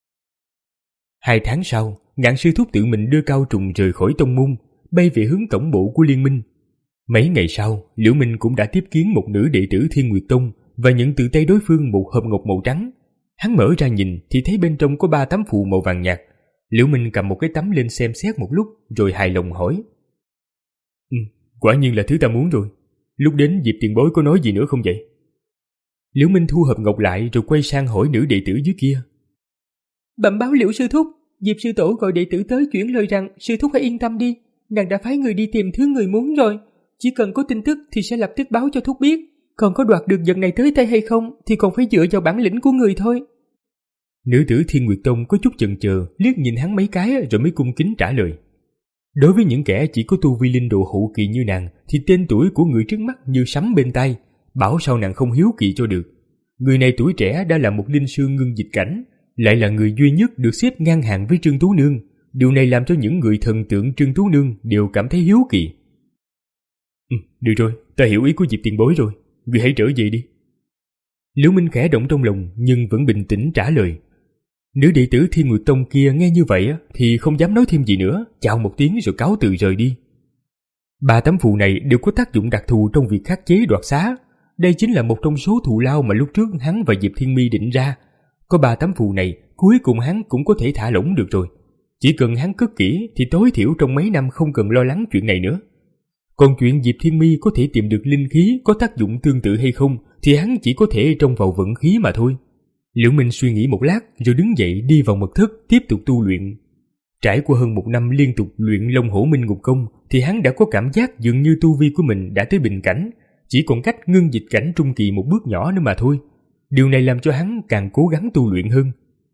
Hai tháng sau, Ngạn Sư Thúc tự mình đưa Cao Trùng rời khỏi tông môn, bay về hướng tổng bộ của liên minh. Mấy ngày sau, Liễu Minh cũng đã tiếp kiến một nữ đệ tử Thiên Nguyệt Tông và nhận từ tay đối phương một hộp ngọc màu trắng. Hắn mở ra nhìn thì thấy bên trong có ba tấm phù màu vàng nhạt. Liễu Minh cầm một cái tấm lên xem xét một lúc rồi hài lòng hỏi: Ừ, quả nhiên là thứ ta muốn rồi. Lúc đến Diệp tiền bối có nói gì nữa không vậy? Liễu Minh thu hộp ngọc lại rồi quay sang hỏi nữ đệ tử dưới kia: Bẩm báo Liễu sư thúc, Diệp sư tổ gọi đệ tử tới chuyển lời rằng sư thúc hãy yên tâm đi, nàng đã phái người đi tìm thứ người muốn rồi. Chỉ cần có tin tức thì sẽ lập tức báo cho thúc biết. Còn có đoạt được vật này tới tay hay không thì còn phải dựa vào bản lĩnh của người thôi. Nữ tử Thiên Nguyệt Tông có chút chần chờ, liếc nhìn hắn mấy cái rồi mới cung kính trả lời. Đối với những kẻ chỉ có tu vi linh độ hậu kỳ như nàng thì tên tuổi của người trước mắt như sấm bên tai, bảo sao nàng không hiếu kỳ cho được. Người này tuổi trẻ đã là một linh sư ngưng dịch cảnh, lại là người duy nhất được xếp ngang hàng với Trương Tú Nương. Điều này làm cho những người thần tượng Trương Tú Nương đều cảm thấy hiếu kỳ. Ừ, được rồi, ta hiểu ý của Diệp tiền bối rồi, người hãy trở về đi. Liễu Minh khẽ động trong lòng nhưng vẫn bình tĩnh trả lời. Nữ đệ tử Thiên Nguyệt Tông kia nghe như vậy thì không dám nói thêm gì nữa, chào một tiếng rồi cáo từ rời đi. Ba tấm phù này đều có tác dụng đặc thù trong việc khắc chế đoạt xá. Đây chính là một trong số thù lao mà lúc trước hắn và Diệp Thiên Mi định ra. Có ba tấm phù này, cuối cùng hắn cũng có thể thả lỏng được rồi. Chỉ cần hắn cất kỹ thì tối thiểu trong mấy năm không cần lo lắng chuyện này nữa. Còn chuyện Diệp Thiên Mi có thể tìm được linh khí có tác dụng tương tự hay không thì hắn chỉ có thể trông vào vận khí mà thôi. Liễu Minh suy nghĩ một lát rồi đứng dậy đi vào mật thất tiếp tục tu luyện. Trải qua hơn một năm liên tục luyện Long Hổ Minh Ngục Công thì hắn đã có cảm giác dường như tu vi của mình đã tới bình cảnh, chỉ còn cách ngưng dịch cảnh trung kỳ một bước nhỏ nữa mà thôi. Điều này làm cho hắn càng cố gắng tu luyện hơn.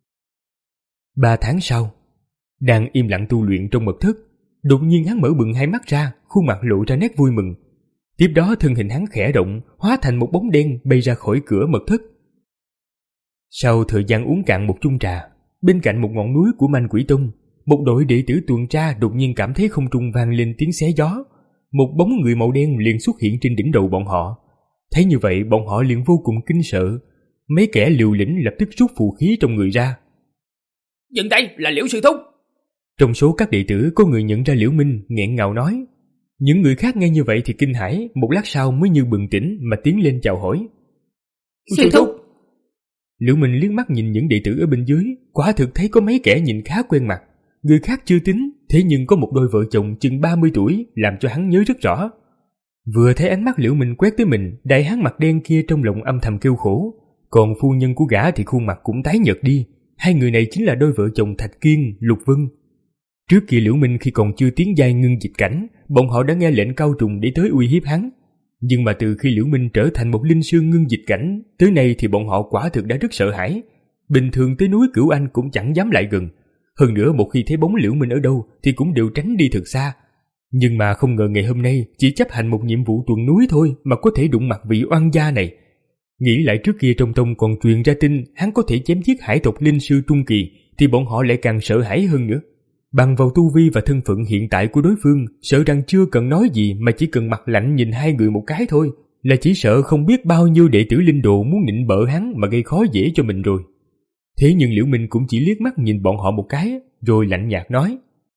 Ba tháng sau, đang im lặng tu luyện trong mật thất, đột nhiên hắn mở bừng hai mắt ra, khuôn mặt lộ ra nét vui mừng. Tiếp đó thân hình hắn khẽ động, hóa thành một bóng đen bay ra khỏi cửa mật thất. Sau thời gian uống cạn một chung trà, bên cạnh một ngọn núi của Man Quỷ Tông, một đội đệ tử tuần tra đột nhiên cảm thấy không trung vang lên tiếng xé gió. Một bóng người màu đen liền xuất hiện trên đỉnh đầu bọn họ. Thấy như vậy bọn họ liền vô cùng kinh sợ. Mấy kẻ liều lĩnh lập tức rút phù khí trong người ra. Dừng tay, là Liễu sư thúc. Trong số các đệ tử có người nhận ra Liễu Minh, nghẹn ngào nói. Những người khác nghe như vậy thì kinh hãi, một lát sau mới như bừng tỉnh mà tiến lên chào hỏi. Sư thúc. Liễu Minh liếc mắt nhìn những đệ tử ở bên dưới, quả thực thấy có mấy kẻ nhìn khá quen mặt. Người khác chưa tính, thế nhưng có một đôi vợ chồng chừng ba mươi tuổi làm cho hắn nhớ rất rõ. Vừa thấy ánh mắt Liễu Minh quét tới mình, đại hán mặt đen kia trong lòng âm thầm kêu khổ. Còn phu nhân của gã thì khuôn mặt cũng tái nhợt đi. Hai người này chính là đôi vợ chồng Thạch Kiên, Lục Vân. Trước kia Liễu Minh khi còn chưa tiến giai ngưng dịch cảnh, bọn họ đã nghe lệnh Cao Trùng để tới uy hiếp hắn. Nhưng mà từ khi Liễu Minh trở thành một linh sư ngưng dịch cảnh, tới nay thì bọn họ quả thực đã rất sợ hãi. Bình thường tới núi Cửu Anh cũng chẳng dám lại gần. Hơn nữa một khi thấy bóng Liễu Minh ở đâu thì cũng đều tránh đi thật xa. Nhưng mà không ngờ ngày hôm nay chỉ chấp hành một nhiệm vụ tuần núi thôi mà có thể đụng mặt vị oan gia này. Nghĩ lại trước kia trong tông còn truyền ra tin hắn có thể chém giết hải tộc linh sư trung kỳ, thì bọn họ lại càng sợ hãi hơn nữa. Bằng vào tu vi và thân phận hiện tại của đối phương, sợ rằng chưa cần nói gì mà chỉ cần mặt lạnh nhìn hai người một cái thôi là chỉ sợ không biết bao nhiêu đệ tử linh đồ muốn nịnh bợ hắn mà gây khó dễ cho mình rồi. Thế nhưng Liễu Minh cũng chỉ liếc mắt nhìn bọn họ một cái rồi lạnh nhạt nói: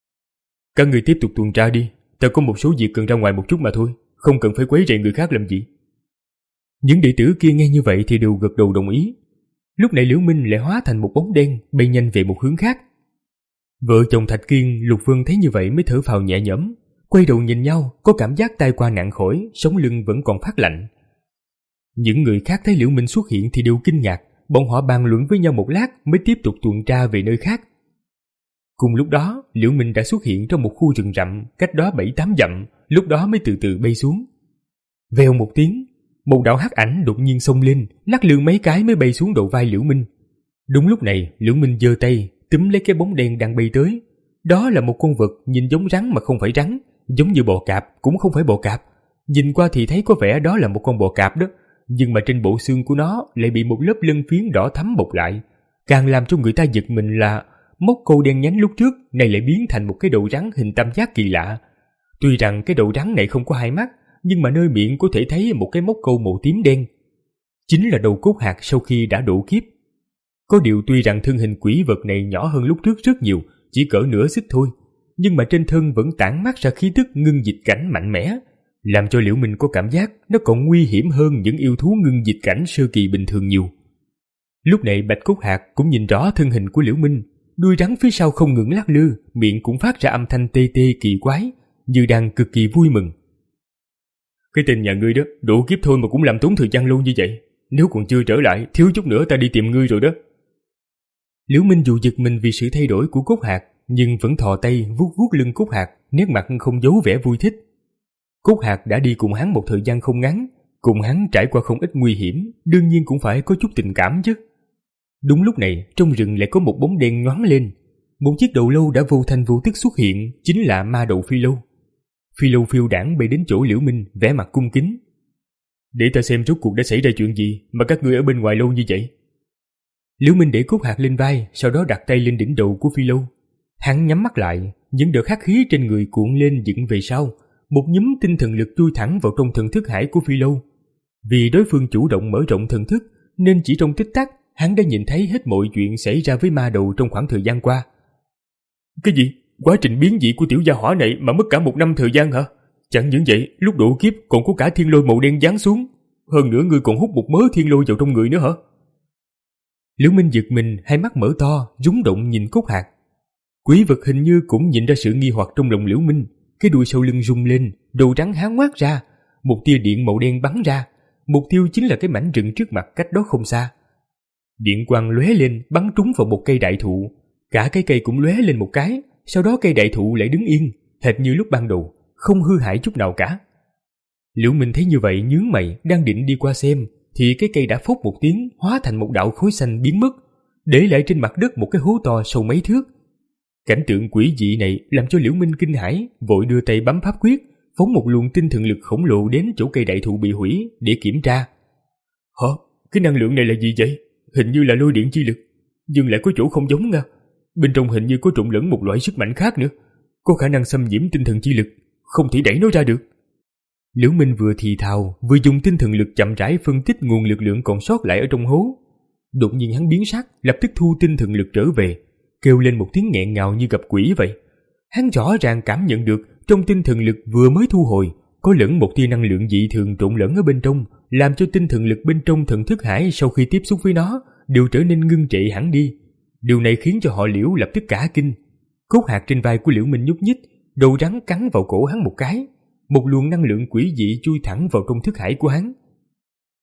các người tiếp tục tuần tra đi, ta có một số việc cần ra ngoài một chút mà thôi, không cần phải quấy rầy người khác làm gì. Những đệ tử kia nghe như vậy thì đều gật đầu đồng ý. Lúc này Liễu Minh lại hóa thành một bóng đen bay nhanh về một hướng khác. Vợ chồng Thạch Kiên, Lục Vân thấy như vậy mới thở phào nhẹ nhõm, quay đầu nhìn nhau, có cảm giác tai qua nạn khỏi, sống lưng vẫn còn phát lạnh. Những người khác thấy Liễu Minh xuất hiện thì đều kinh ngạc, bọn họ bàn luận với nhau một lát mới tiếp tục tuần tra về nơi khác. Cùng lúc đó, Liễu Minh đã xuất hiện trong một khu rừng rậm, cách đó bảy tám dặm, lúc đó mới từ từ bay xuống. Vèo một tiếng, một đạo hắc ảnh đột nhiên xông lên, lắc lư mấy cái mới bay xuống đầu vai Liễu Minh. Đúng lúc này, Liễu Minh giơ tay túm lấy cái bóng đen đang bay tới. Đó là một con vật nhìn giống rắn mà không phải rắn, giống như bò cạp cũng không phải bò cạp. Nhìn qua thì thấy có vẻ đó là một con bò cạp đó, nhưng mà trên bộ xương của nó lại bị một lớp lân phiến đỏ thắm bọc lại. Càng làm cho người ta giật mình là móc câu đen nhánh lúc trước này lại biến thành một cái đầu rắn hình tam giác kỳ lạ. Tuy rằng cái đầu rắn này không có hai mắt, nhưng mà nơi miệng có thể thấy một cái móc câu màu tím đen. Chính là đầu cốt hạt sau khi đã độ kiếp. Có điều tuy rằng thân hình quỷ vật này nhỏ hơn lúc trước rất nhiều, chỉ cỡ nửa xích thôi, nhưng mà trên thân vẫn tản mát ra khí tức ngưng dịch cảnh mạnh mẽ, làm cho Liễu Minh có cảm giác nó còn nguy hiểm hơn những yêu thú ngưng dịch cảnh sơ kỳ bình thường nhiều. Lúc này Bạch Cốt Hạt cũng nhìn rõ thân hình của Liễu Minh, đuôi rắn phía sau không ngừng lắc lư, miệng cũng phát ra âm thanh tê tê kỳ quái, như đang cực kỳ vui mừng. Cái tên nhà ngươi đó, độ kiếp thôi mà cũng làm tốn thời gian lâu như vậy, nếu còn chưa trở lại, thiếu chút nữa ta đi tìm ngươi rồi đó. Liễu Minh dù giật mình vì sự thay đổi của Cốt Hạt, nhưng vẫn thò tay vuốt vuốt lưng Cốt Hạt, nét mặt không giấu vẻ vui thích. Cốt Hạt đã đi cùng hắn một thời gian không ngắn, cùng hắn trải qua không ít nguy hiểm, đương nhiên cũng phải có chút tình cảm chứ. Đúng lúc này, trong rừng lại có một bóng đen nhoáng lên. Một chiếc đầu lâu đã vô thanh vô tức xuất hiện, chính là ma đầu Phi Lâu. Phi Lâu phiêu đãng bay đến chỗ Liễu Minh, vẻ mặt cung kính. Để ta xem rốt cuộc đã xảy ra chuyện gì mà các ngươi ở bên ngoài lâu như vậy. Liễu Minh để Cốt Hạt lên vai, sau đó đặt tay lên đỉnh đầu của Phi Lâu. Hắn nhắm mắt lại, những đợt hắc khí trên người cuộn lên dựng về sau, một nhúm tinh thần lực chui thẳng vào trong thần thức hải của Phi Lâu. Vì đối phương chủ động mở rộng thần thức, nên chỉ trong tích tắc, hắn đã nhìn thấy hết mọi chuyện xảy ra với ma đầu trong khoảng thời gian qua. Cái gì? Quá trình biến dị của tiểu gia hỏa này mà mất cả một năm thời gian hả? Chẳng những vậy, lúc độ kiếp còn có cả thiên lôi màu đen giáng xuống. Hơn nữa ngươi còn hút một mớ thiên lôi vào trong người nữa hả? Liễu Minh giật mình, hai mắt mở to, rúng động nhìn Cốt Hạt. Quỷ vật hình như cũng nhìn ra sự nghi hoặc trong lòng Liễu Minh, cái đuôi sau lưng rung lên, đầu rắn há ngoác ra, một tia điện màu đen bắn ra, mục tiêu chính là cái mảnh rừng trước mặt cách đó không xa. Điện quang lóe lên, bắn trúng vào một cây đại thụ, cả cái cây cũng lóe lên một cái, sau đó cây đại thụ lại đứng yên, hệt như lúc ban đầu, không hư hại chút nào cả. Liễu Minh thấy như vậy nhướng mày, đang định đi qua xem, thì cái cây đã phốc một tiếng, hóa thành một đạo khói xanh biến mất, để lại trên mặt đất một cái hố to sâu mấy thước. Cảnh tượng quỷ dị này làm cho Liễu Minh kinh hãi, vội đưa tay bấm pháp quyết, phóng một luồng tinh thần lực khổng lồ đến chỗ cây đại thụ bị hủy để kiểm tra. Hả? Cái năng lượng này là gì vậy? Hình như là lôi điện chi lực, nhưng lại có chỗ không giống nha. Bên trong hình như có trộn lẫn một loại sức mạnh khác nữa, có khả năng xâm nhiễm tinh thần chi lực, không thể đẩy nó ra được. Liễu Minh vừa thì thào, vừa dùng tinh thần lực chậm rãi phân tích nguồn lực lượng còn sót lại ở trong hố. Đột nhiên hắn biến sắc, lập tức thu tinh thần lực trở về, kêu lên một tiếng nghẹn ngào như gặp quỷ vậy. Hắn rõ ràng cảm nhận được trong tinh thần lực vừa mới thu hồi có lẫn một tia năng lượng dị thường trộn lẫn ở bên trong, làm cho tinh thần lực bên trong thần thức hải sau khi tiếp xúc với nó đều trở nên ngưng trệ hẳn đi. Điều này khiến cho họ Liễu lập tức cả kinh. Cốt hạt trên vai của Liễu Minh nhúc nhích, đầu rắn cắn vào cổ hắn một cái, một luồng năng lượng quỷ dị chui thẳng vào trong thức hải của hắn.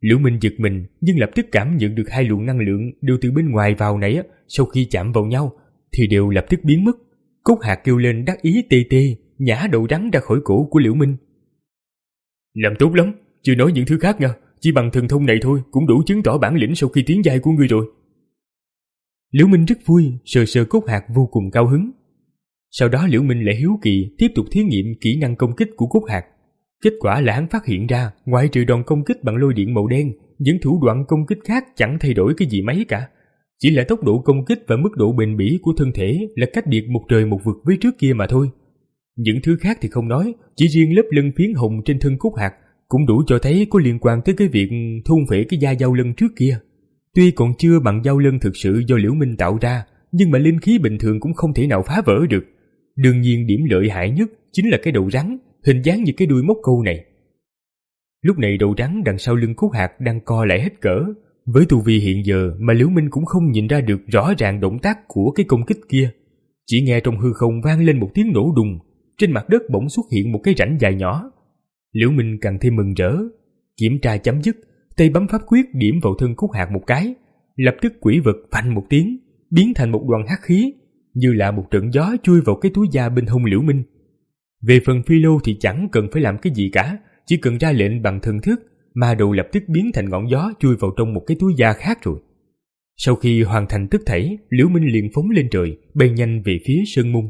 Liễu Minh giật mình, nhưng lập tức cảm nhận được hai luồng năng lượng đều từ bên ngoài vào nãy á, sau khi chạm vào nhau thì đều lập tức biến mất. Cốt hạt kêu lên đắc ý tê tê, nhả đầu rắn ra khỏi cổ của Liễu Minh. Làm tốt lắm, chưa nói những thứ khác nha, chỉ bằng thần thông này thôi cũng đủ chứng tỏ bản lĩnh sau khi tiến giai của ngươi rồi. Liễu Minh rất vui, sờ sờ cốt hạt vô cùng cao hứng. Sau đó Liễu Minh lại hiếu kỳ tiếp tục thí nghiệm kỹ năng công kích của cốt hạt. Kết quả là hắn phát hiện ra, ngoại trừ đòn công kích bằng lôi điện màu đen, những thủ đoạn công kích khác chẳng thay đổi cái gì mấy cả. Chỉ là tốc độ công kích và mức độ bền bỉ của thân thể là cách biệt một trời một vực với trước kia mà thôi. Những thứ khác thì không nói, chỉ riêng lớp lân phiến hồng trên thân cốt hạt cũng đủ cho thấy có liên quan tới cái việc thôn phệ cái da dao lân trước kia. Tuy còn chưa bằng dao lân thực sự do Liễu Minh tạo ra, nhưng mà linh khí bình thường cũng không thể nào phá vỡ được. Đương nhiên điểm lợi hại nhất chính là cái đầu rắn, hình dáng như cái đuôi móc câu này. Lúc này đầu rắn đằng sau lưng cốt hạt đang co lại hết cỡ. Với tu vi hiện giờ mà Liễu Minh cũng không nhìn ra được rõ ràng động tác của cái công kích kia. Chỉ nghe trong hư không vang lên một tiếng nổ đùng, trên mặt đất bỗng xuất hiện một cái rãnh dài nhỏ. Liễu Minh càng thêm mừng rỡ. Kiểm tra chấm dứt, tay bấm pháp quyết điểm vào thân cốt hạt một cái, lập tức quỷ vật phanh một tiếng, biến thành một đoàn hắc khí, như là một trận gió chui vào cái túi da bên hông Liễu Minh. Về phần phi lô thì chẳng cần phải làm cái gì cả, chỉ cần ra lệnh bằng thần thức, ma đầu lập tức biến thành ngọn gió chui vào trong một cái túi da khác rồi. Sau khi hoàn thành tất thảy, Liễu Minh liền phóng lên trời, bay nhanh về phía Sơn Môn.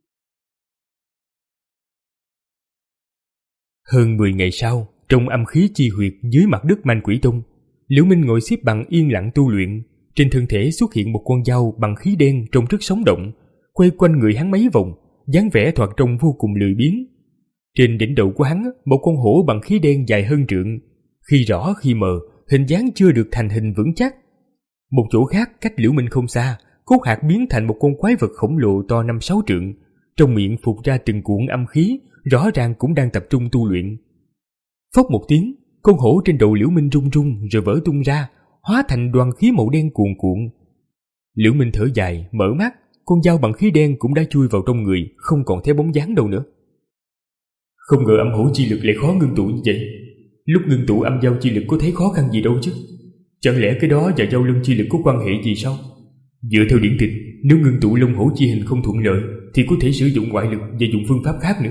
Hơn mười ngày sau, trong âm khí chi huyệt dưới mặt đất Man Quỷ Tông, Liễu Minh ngồi xếp bằng yên lặng tu luyện. Trên thân thể xuất hiện một con dao bằng khí đen trông rất sống động, quay quanh người hắn mấy vòng, dáng vẻ thoạt trông vô cùng lười biếng. Trên đỉnh đầu của hắn, một con hổ bằng khí đen dài hơn trượng, khi rõ khi mờ, hình dáng chưa được thành hình vững chắc. Một chỗ khác cách Liễu Minh không xa, cốt hạt biến thành một con quái vật khổng lồ to năm sáu trượng, trong miệng phụt ra từng cuộn âm khí, rõ ràng cũng đang tập trung tu luyện. Phốc một tiếng, con hổ trên đầu Liễu Minh rung rung rồi vỡ tung ra, hóa thành đoàn khí màu đen cuồn cuộn. Liễu Minh thở dài, mở mắt, con dao bằng khí đen cũng đã chui vào trong người, không còn thấy bóng dáng đâu nữa. Không ngờ âm hổ chi lực lại khó ngưng tụ như vậy. Lúc ngưng tụ âm dao chi lực có thấy khó khăn gì đâu chứ. Chẳng lẽ cái đó và dao lân chi lực có quan hệ gì sao? Dựa theo điển tịch, nếu ngưng tụ lông hổ chi hình không thuận lợi thì có thể sử dụng ngoại lực và dùng phương pháp khác nữa.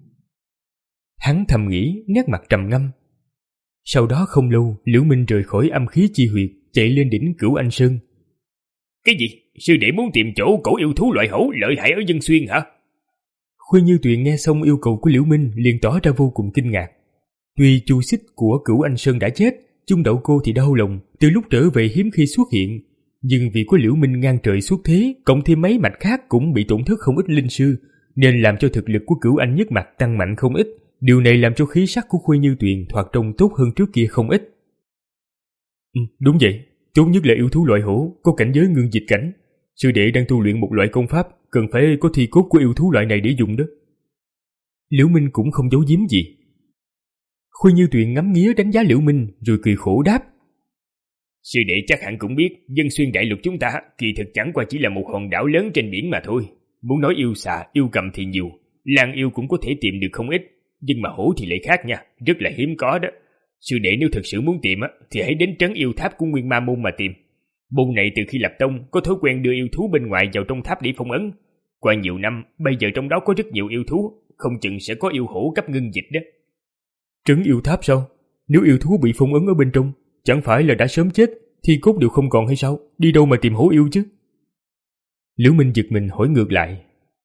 Hắn thầm nghĩ, nét mặt trầm ngâm. Sau đó không lâu, Liễu Minh rời khỏi âm khí chi huyệt, chạy lên đỉnh Cửu Anh Sơn. Cái gì? Sư đệ muốn tìm chỗ cổ yêu thú loại hổ lợi hại ở Dân Xuyên hả? Khuê Như Tuyền nghe xong yêu cầu của Liễu Minh liền tỏ ra vô cùng kinh ngạc. Tuy Chu Xích của Cửu Anh Sơn đã chết, Chung Đậu Cô thì đau lòng, từ lúc trở về hiếm khi xuất hiện. Nhưng vì có Liễu Minh ngang trời xuất thế, cộng thêm mấy mạch khác cũng bị tổn thất không ít linh sư, nên làm cho thực lực của Cửu Anh nhất mạch tăng mạnh không ít. Điều này làm cho khí sắc của Khuê Như Tuyền thoạt trông tốt hơn trước kia không ít. Ừ, đúng vậy, tốt nhất là yêu thú loại hổ, có cảnh giới ngưng dịch cảnh. Sư đệ đang tu luyện một loại công pháp, cần phải có thi cốt của yêu thú loại này để dùng đó. Liễu Minh cũng không giấu giếm gì. Khuê Như Tuyền ngắm nghía đánh giá Liễu Minh rồi cười khổ đáp. Sư đệ chắc hẳn cũng biết, Dân Xuyên đại lục chúng ta kỳ thực chẳng qua chỉ là một hòn đảo lớn trên biển mà thôi. Muốn nói yêu xà, yêu cầm thì nhiều, lang yêu cũng có thể tìm được không ít, nhưng mà hổ thì lại khác nha, rất là hiếm có đó. Sư đệ nếu thực sự muốn tìm á, thì hãy đến trấn yêu tháp của Nguyên Ma Môn mà tìm. Môn này từ khi lập tông có thói quen đưa yêu thú bên ngoài vào trong tháp để phong ấn. Qua nhiều năm, bây giờ trong đó có rất nhiều yêu thú, không chừng sẽ có yêu hổ cấp ngưng dịch đó. Trấn yêu tháp sao? Nếu yêu thú bị phong ấn ở bên trong, chẳng phải là đã sớm chết, thì cốt đều không còn hay sao? Đi đâu mà tìm hổ yêu chứ? Liễu Minh giật mình hỏi ngược lại.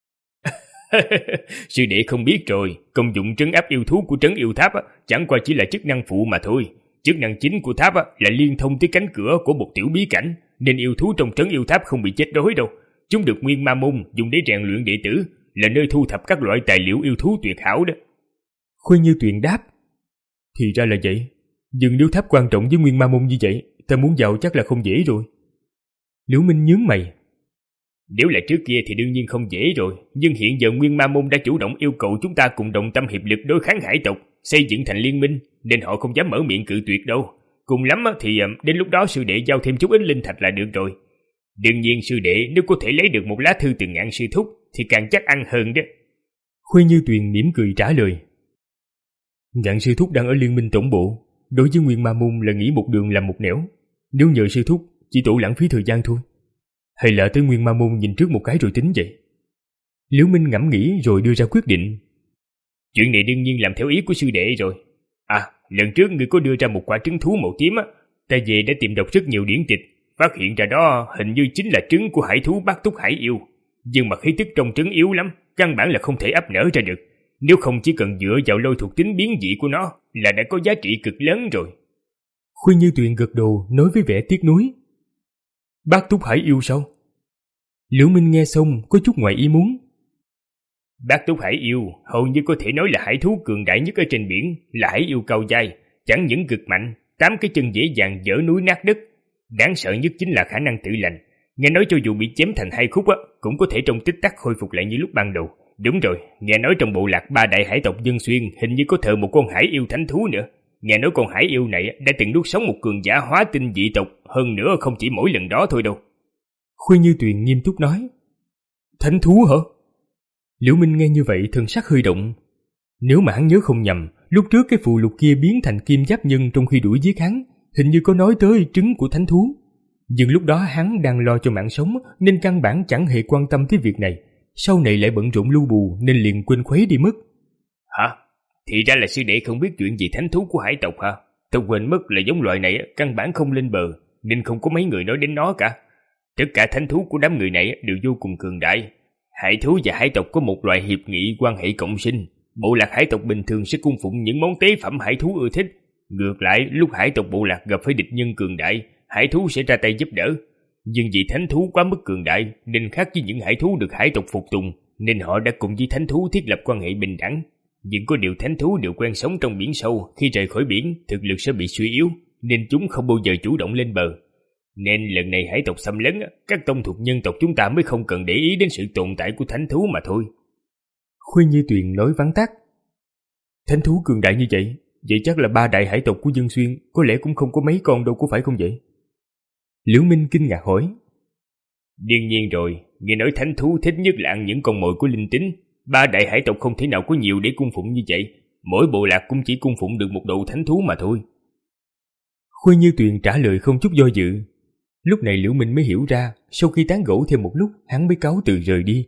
Sư đệ không biết rồi, công dụng trấn áp yêu thú của trấn yêu tháp á, chẳng qua chỉ là chức năng phụ mà thôi. Chức năng chính của tháp á, là liên thông tới cánh cửa của một tiểu bí cảnh, nên yêu thú trong trấn yêu tháp không bị chết đói đâu. Chúng được Nguyên Ma Môn dùng để rèn luyện đệ tử, là nơi thu thập các loại tài liệu yêu thú tuyệt hảo đó. Khuê Như Tuyền đáp. Thì ra là vậy, nhưng nếu tháp quan trọng với Nguyên Ma Môn như vậy, ta muốn vào chắc là không dễ rồi. Liễu Minh nhướng mày. Nếu là trước kia thì đương nhiên không dễ rồi, nhưng hiện giờ Nguyên Ma Môn đã chủ động yêu cầu chúng ta cùng đồng tâm hiệp lực đối kháng hải tộc, xây dựng thành liên minh, nên họ không dám mở miệng cự tuyệt đâu. Cùng lắm thì đến lúc đó sư đệ giao thêm chút ít linh thạch là được rồi. Đương nhiên sư đệ nếu có thể lấy được một lá thư từ Ngạn sư thúc thì càng chắc ăn hơn đó. Khuê Như Tuyền mỉm cười trả lời. Ngạn sư thúc đang ở liên minh tổng bộ, đối với Nguyên Ma Môn là nghĩ một đường làm một nẻo. Nếu nhờ sư thúc, chỉ tổ lãng phí thời gian thôi. Hay là tới Nguyên Ma Môn nhìn trước một cái rồi tính vậy? Liễu Minh ngẫm nghĩ rồi đưa ra quyết định. Chuyện này đương nhiên làm theo ý của sư đệ rồi. À, lần trước ngươi có đưa ra một quả trứng thú màu tím á, ta về đã tìm đọc rất nhiều điển tịch, phát hiện ra đó hình như chính là trứng của hải thú Bát Túc Hải Yêu. Nhưng mà khí tức trong trứng yếu lắm, căn bản là không thể ấp nở ra được. Nếu không chỉ cần dựa vào lôi thuộc tính biến dị của nó là đã có giá trị cực lớn rồi. Khuyên Như Tuyền gật đầu nói với vẻ tiếc nuối. Bát Túc Hải Yêu sao? Liễu Minh nghe xong có chút ngoài ý muốn. Bát Túc Hải Yêu hầu như có thể nói là hải thú cường đại nhất ở trên biển, là hải yêu cao dai, chẳng những cực mạnh, tám cái chân dễ dàng dỡ núi nát đất. Đáng sợ nhất chính là khả năng tự lành. Nghe nói cho dù bị chém thành hai khúc á, cũng có thể trong tích tắc khôi phục lại như lúc ban đầu. Đúng rồi, nghe nói trong bộ lạc ba đại hải tộc Dân Xuyên hình như có thờ một con hải yêu thánh thú nữa. Nghe nói con hải yêu này đã từng nuốt sống một cường giả hóa tinh dị tộc, hơn nữa không chỉ mỗi lần đó thôi đâu. Khuyên Như Tuyền nghiêm túc nói. Thánh thú hả? Liễu Minh nghe như vậy thần sắc hơi động. Nếu mà hắn nhớ không nhầm, lúc trước cái phù lục kia biến thành kim giáp nhân trong khi đuổi giết hắn, hình như có nói tới trứng của thánh thú. Nhưng lúc đó hắn đang lo cho mạng sống nên căn bản chẳng hề quan tâm tới việc này. Sau này lại bận rộn lưu bù nên liền quên khuấy đi mất. Hả? Thì ra là sư đệ không biết chuyện gì thánh thú của hải tộc hả? Tôi quên mất là giống loại này căn bản không lên bờ, nên không có mấy người nói đến nó cả. Tất cả thánh thú của đám người này đều vô cùng cường đại. Hải thú và hải tộc có một loại hiệp nghị quan hệ cộng sinh. Bộ lạc hải tộc bình thường sẽ cung phụng những món tế phẩm hải thú ưa thích. Ngược lại, lúc hải tộc bộ lạc gặp phải địch nhân cường đại, hải thú sẽ ra tay giúp đỡ. Nhưng vì thánh thú quá mức cường đại nên khác với những hải thú được hải tộc phục tùng, nên họ đã cùng với thánh thú thiết lập quan hệ bình đẳng. Nhưng có điều thánh thú đều quen sống trong biển sâu, khi rời khỏi biển, thực lực sẽ bị suy yếu, nên chúng không bao giờ chủ động lên bờ. Nên lần này hải tộc xâm lấn, các tông thuộc nhân tộc chúng ta mới không cần để ý đến sự tồn tại của thánh thú mà thôi. Khuyên Như Tuyền nói vắn tắt. Thánh thú cường đại như vậy, vậy chắc là ba đại hải tộc của Dân Xuyên có lẽ cũng không có mấy con đâu, có phải không vậy? Liễu Minh kinh ngạc hỏi. Đương nhiên rồi, nghe nói thánh thú thích nhất là ăn những con mồi của linh tính. Ba đại hải tộc không thể nào có nhiều để cung phụng như vậy, mỗi bộ lạc cũng chỉ cung phụng được một đầu thánh thú mà thôi. Khuyên Như Tuyền trả lời không chút do dự. Lúc này Liễu Minh mới hiểu ra, sau khi tán gẫu thêm một lúc, hắn mới cáo từ rời đi.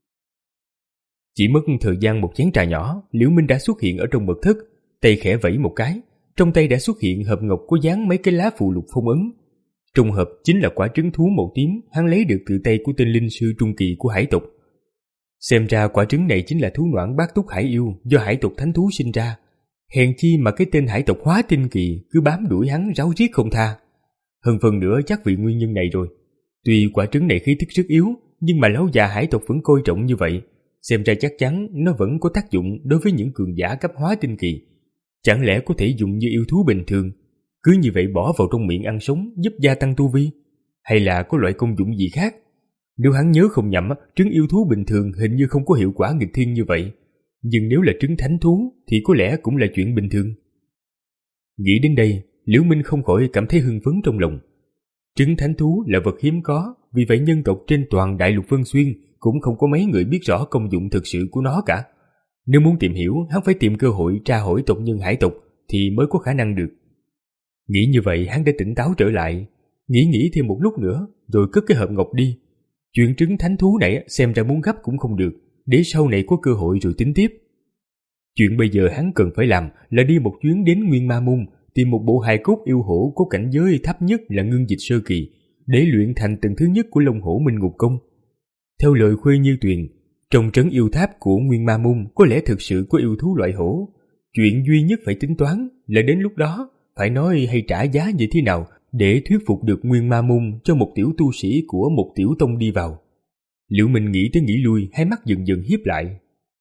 Chỉ mất thời gian một chén trà nhỏ, Liễu Minh đã xuất hiện ở trong mật thất, tay khẽ vẫy một cái, trong tay đã xuất hiện hộp ngọc có dán mấy cái lá phù lục phong ấn. Trong hộp chính là quả trứng thú màu tím hắn lấy được từ tay của tên linh sư trung kỳ của hải tộc. Xem ra quả trứng này chính là thú noãn Bát Túc Hải Yêu do hải tộc thánh thú sinh ra. Hèn chi mà cái tên hải tộc hóa tinh kỳ cứ bám đuổi hắn ráo riết không tha. Hơn phần nữa chắc vì nguyên nhân này rồi. Tuy quả trứng này khí tức rất yếu, nhưng mà lão già hải tộc vẫn coi trọng như vậy. Xem ra chắc chắn nó vẫn có tác dụng đối với những cường giả cấp hóa tinh kỳ. Chẳng lẽ có thể dùng như yêu thú bình thường, cứ như vậy bỏ vào trong miệng ăn sống giúp gia tăng tu vi? Hay là có loại công dụng gì khác? Nếu hắn nhớ không nhầm, trứng yêu thú bình thường hình như không có hiệu quả nghịch thiên như vậy. Nhưng nếu là trứng thánh thú thì có lẽ cũng là chuyện bình thường. Nghĩ đến đây, Liễu Minh không khỏi cảm thấy hưng phấn trong lòng. Trứng thánh thú là vật hiếm có, vì vậy nhân tộc trên toàn đại lục Vân Xuyên cũng không có mấy người biết rõ công dụng thực sự của nó cả. Nếu muốn tìm hiểu, hắn phải tìm cơ hội tra hỏi tộc nhân hải tộc thì mới có khả năng được. Nghĩ như vậy hắn đã tỉnh táo trở lại, nghĩ nghĩ thêm một lúc nữa rồi cất cái hộp ngọc đi. Chuyện trứng thánh thú này xem ra muốn gấp cũng không được, để sau này có cơ hội rồi tính tiếp. Chuyện bây giờ hắn cần phải làm là đi một chuyến đến Nguyên Ma Môn, tìm một bộ hài cốt yêu hổ có cảnh giới thấp nhất là ngưng dịch sơ kỳ, để luyện thành tầng thứ nhất của Long Hổ Minh Ngục Công. Theo lời Khuê Như Tuyền, trong trấn yêu tháp của Nguyên Ma Môn có lẽ thực sự có yêu thú loại hổ. Chuyện duy nhất phải tính toán là đến lúc đó phải nói hay trả giá như thế nào để thuyết phục được Nguyên Ma Môn cho một tiểu tu sĩ của một tiểu tông đi vào. Liễu Minh nghĩ tới nghĩ lui, hai mắt dần dần hiếp lại.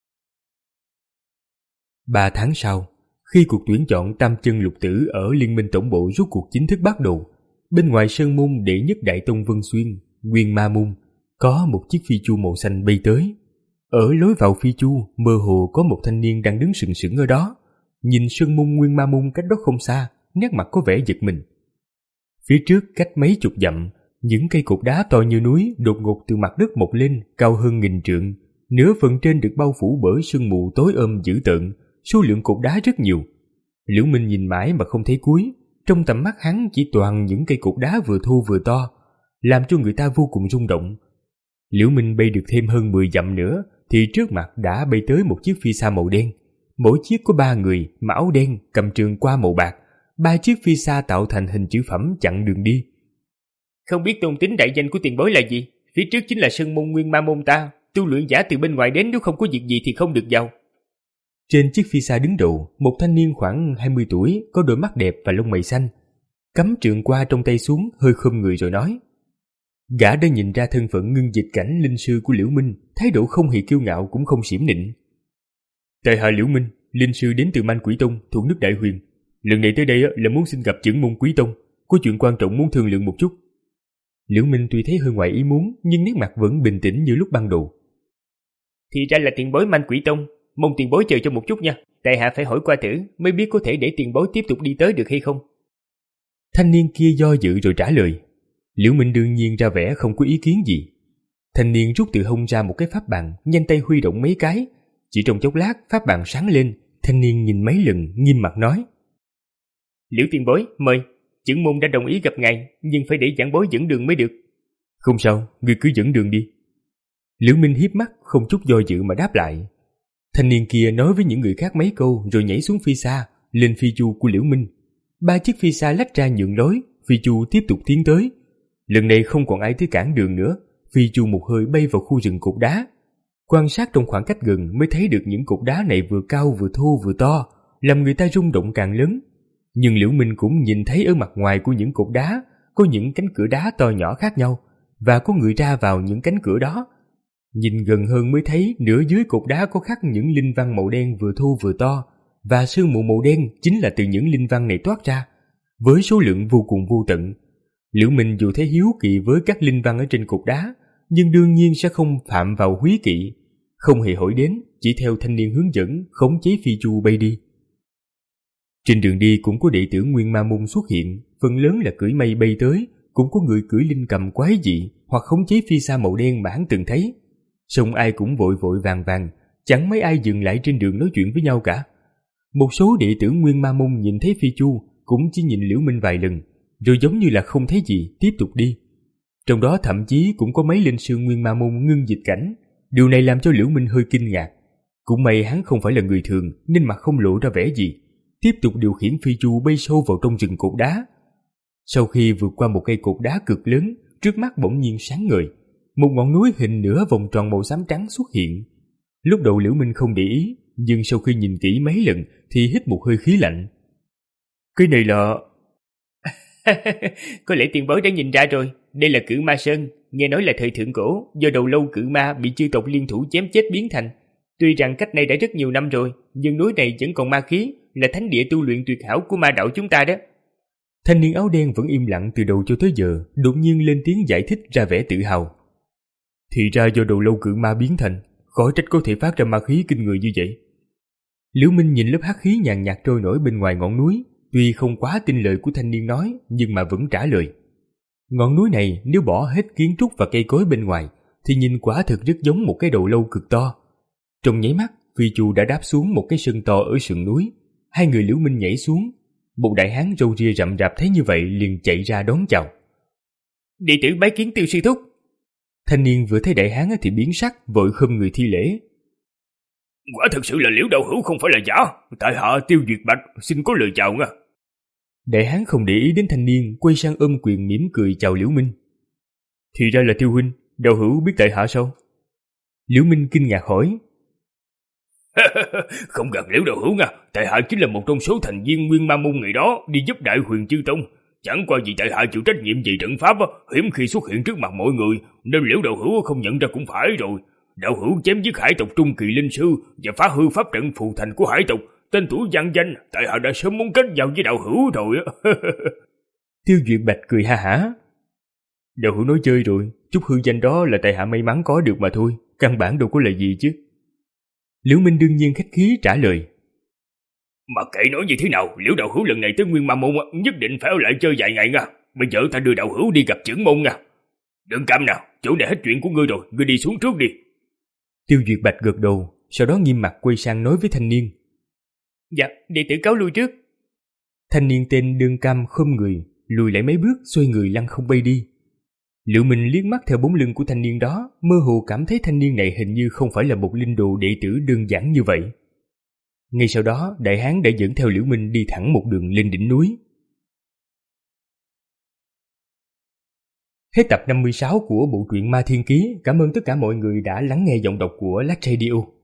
Ba tháng sau, khi cuộc tuyển chọn tam chân lục tử ở Liên minh tổng bộ rốt cuộc chính thức bắt đầu, bên ngoài sơn môn đệ nhất đại tông Vân Xuyên, Nguyên Ma Môn, có một chiếc phi chu màu xanh bay tới. Ở lối vào phi chu, mơ hồ có một thanh niên đang đứng sừng sững ở đó. Nhìn sơn môn Nguyên Ma Môn cách đó không xa, nét mặt có vẻ giật mình. Phía trước cách mấy chục dặm, những cây cột đá to như núi đột ngột từ mặt đất mọc lên, cao hơn nghìn trượng. Nửa phần trên được bao phủ bởi sương mù tối ôm dữ tợn, số lượng cột đá rất nhiều. Liễu Minh nhìn mãi mà không thấy cuối, trong tầm mắt hắn chỉ toàn những cây cục đá vừa thô vừa to, làm cho người ta vô cùng rung động. Liễu Minh bay được thêm hơn mười dặm nữa thì trước mặt đã bay tới một chiếc phi xa màu đen. Mỗi chiếc có ba người, mặc áo đen, cầm trường qua màu bạc. Ba chiếc phi xa tạo thành hình chữ phẩm chặn đường đi. Không biết tôn tính đại danh của tiền bối là gì? Phía trước chính là Sơn Môn Nguyên Ma Môn ta. Tu luyện giả từ bên ngoài đến, nếu không có việc gì thì không được vào. Trên chiếc phi xa đứng đầu, một thanh niên khoảng hai mươi tuổi, có đôi mắt đẹp và lông mày xanh, cắm trường qua trong tay xuống, hơi khom người rồi nói. Gã đã nhìn ra thân phận Ngưng Dịch Cảnh linh sư của Liễu Minh, thái độ không hề kiêu ngạo cũng không xiểm nịnh. Tại hạ Liễu Minh, linh sư đến từ Man Quỷ Tông, thuộc nước Đại Huyền. Lần này tới đây là muốn xin gặp trưởng môn Quý Tông, có chuyện quan trọng muốn thương lượng một chút. Liễu Minh tuy thấy hơi ngoài ý muốn, nhưng nét mặt vẫn bình tĩnh như lúc ban đầu. Thì ra là tiền bối Man Quỷ Tông, mong tiền bối chờ cho một chút nha, tại hạ phải hỏi qua thử mới biết có thể để tiền bối tiếp tục đi tới được hay không. Thanh niên kia do dự rồi trả lời. Liễu Minh đương nhiên ra vẻ không có ý kiến gì. Thanh niên rút từ hông ra một cái pháp bàn, nhanh tay huy động mấy cái. Chỉ trong chốc lát pháp bàn sáng lên, thanh niên nhìn mấy lần nghiêm mặt nói. Liễu tiền bối, mời, trưởng môn đã đồng ý gặp ngài, nhưng phải để giảng bối dẫn đường mới được. Không sao, ngươi cứ dẫn đường đi. Liễu Minh hiếp mắt, không chút do dự mà đáp lại. Thanh niên kia nói với những người khác mấy câu rồi nhảy xuống phi xa, lên phi chu của Liễu Minh. Ba chiếc phi xa lách ra nhượng lối, phi chu tiếp tục tiến tới. Lần này không còn ai tới cản đường nữa, phi chu một hơi bay vào khu rừng cột đá. Quan sát trong khoảng cách gần mới thấy được những cột đá này vừa cao vừa thô vừa to, làm người ta rung động càng lớn. Nhưng Liễu Minh cũng nhìn thấy ở mặt ngoài của những cột đá có những cánh cửa đá to nhỏ khác nhau, và có người ra vào những cánh cửa đó. Nhìn gần hơn mới thấy nửa dưới cột đá có khắc những linh văn màu đen vừa thô vừa to, và sương mù màu đen chính là từ những linh văn này toát ra, với số lượng vô cùng vô tận. Liễu Minh dù thấy hiếu kỳ với các linh văn ở trên cột đá, nhưng đương nhiên sẽ không phạm vào húy kỵ, không hề hỏi đến, chỉ theo thanh niên hướng dẫn khống chế phi chu bay đi. Trên đường đi cũng có đệ tử Nguyên Ma Môn xuất hiện, phần lớn là cưỡi mây bay tới, cũng có người cưỡi linh cầm quái dị hoặc khống chế phi xa màu đen mà hắn từng thấy. Song ai cũng vội vội vàng vàng, chẳng mấy ai dừng lại trên đường nói chuyện với nhau cả. Một số đệ tử Nguyên Ma Môn nhìn thấy phi chu cũng chỉ nhìn Liễu Minh vài lần, rồi giống như là không thấy gì tiếp tục đi. Trong đó thậm chí cũng có mấy linh sư Nguyên Ma Môn Ngưng Dịch Cảnh. Điều này làm cho Liễu Minh hơi kinh ngạc. Cũng may hắn không phải là người thường nên mặt không lộ ra vẻ gì, tiếp tục điều khiển phi chu bay sâu vào trong rừng cột đá. Sau khi vượt qua một cây cột đá cực lớn, trước mắt bỗng nhiên sáng ngời, một ngọn núi hình nửa vòng tròn màu xám trắng xuất hiện. Lúc đầu Liễu Minh không để ý, nhưng sau khi nhìn kỹ mấy lần thì hít một hơi khí lạnh. Cái này là... Có lẽ tiền bối đã nhìn ra rồi, đây là Cự Ma Sơn, nghe nói là thời thượng cổ, do đầu lâu cự ma bị chư tộc liên thủ chém chết biến thành. Tuy rằng cách này đã rất nhiều năm rồi, nhưng núi này vẫn còn ma khí, là thánh địa tu luyện tuyệt hảo của ma đạo chúng ta đó. Thanh niên áo đen vẫn im lặng từ đầu cho tới giờ, đột nhiên lên tiếng giải thích ra vẻ tự hào. Thì ra do đầu lâu cự ma biến thành, khỏi trách có thể phát ra ma khí kinh người như vậy. Liễu Minh nhìn lớp hắc khí nhàn nhạt trôi nổi bên ngoài ngọn núi, tuy không quá tin lời của thanh niên nói, nhưng mà vẫn trả lời. Ngọn núi này nếu bỏ hết kiến trúc và cây cối bên ngoài, thì nhìn quả thực rất giống một cái đầu lâu cực to. Trong nháy mắt, phi chu đã đáp xuống một cái sân to ở sườn núi. Hai người Liễu Minh nhảy xuống. Một đại hán râu ria rậm rạp thấy như vậy liền chạy ra đón chào. Đệ tử bái kiến Tiêu sư thúc. Thanh niên vừa thấy đại hán thì biến sắc, vội khom người thi lễ. Quả thực sự là Liễu đạo hữu không phải là giả, tại hạ Tiêu Duyệt Bạch xin có lời chào nha. Đại hán không để ý đến thanh niên, quay sang ôm quyền mỉm cười chào Liễu Minh. Thì ra là Tiêu huynh, đạo hữu biết tại hạ sao? Liễu Minh kinh ngạc hỏi. Không gần Liễu đạo hữu nha, tại hạ chính là một trong số thành viên Nguyên Ma Môn ngày đó đi giúp Đại Huyền Chư Tông. Chẳng qua vì tại hạ chịu trách nhiệm về trận pháp, hiếm khi xuất hiện trước mặt mọi người, nên Liễu đạo hữu không nhận ra cũng phải rồi. Đạo hữu chém giết hải tộc trung kỳ linh sư và phá hư pháp trận phù thành của hải tộc, tên tuổi vang danh, tại hạ đã sớm muốn kết giao với đạo hữu rồi. Tiêu Duyệt Bạch cười ha hả. Đạo hữu nói chơi rồi, chút hư danh đó là tại hạ may mắn có được mà thôi, căn bản đâu có là gì chứ. Liễu Minh đương nhiên khách khí trả lời. Mà kệ nói như thế nào, Liễu đạo hữu lần này tới Nguyên Ma Môn nhất định phải ở lại chơi vài ngày nha. Bây giờ ta đưa đạo hữu đi gặp trưởng môn nha. Đừng cam nào, chỗ này hết chuyện của ngươi rồi, ngươi đi xuống trước đi. Tiêu Duyệt Bạch gật đầu, sau đó nghiêm mặt quay sang nói với thanh niên. Dạ, đệ tử cáo lui trước, Thanh niên tên Đương Cam khom người, lùi lại mấy bước, xoay người lăn không bay đi. Liễu Minh liếc mắt theo bóng lưng của thanh niên đó, mơ hồ cảm thấy thanh niên này hình như không phải là một linh đồ đệ tử đơn giản như vậy. Ngay sau đó, đại hán đã dẫn theo Liễu Minh đi thẳng một đường lên đỉnh núi. Hết tập năm mươi sáu của bộ truyện Ma Thiên Ký. Cảm ơn tất cả mọi người đã lắng nghe giọng đọc của Lát Radio.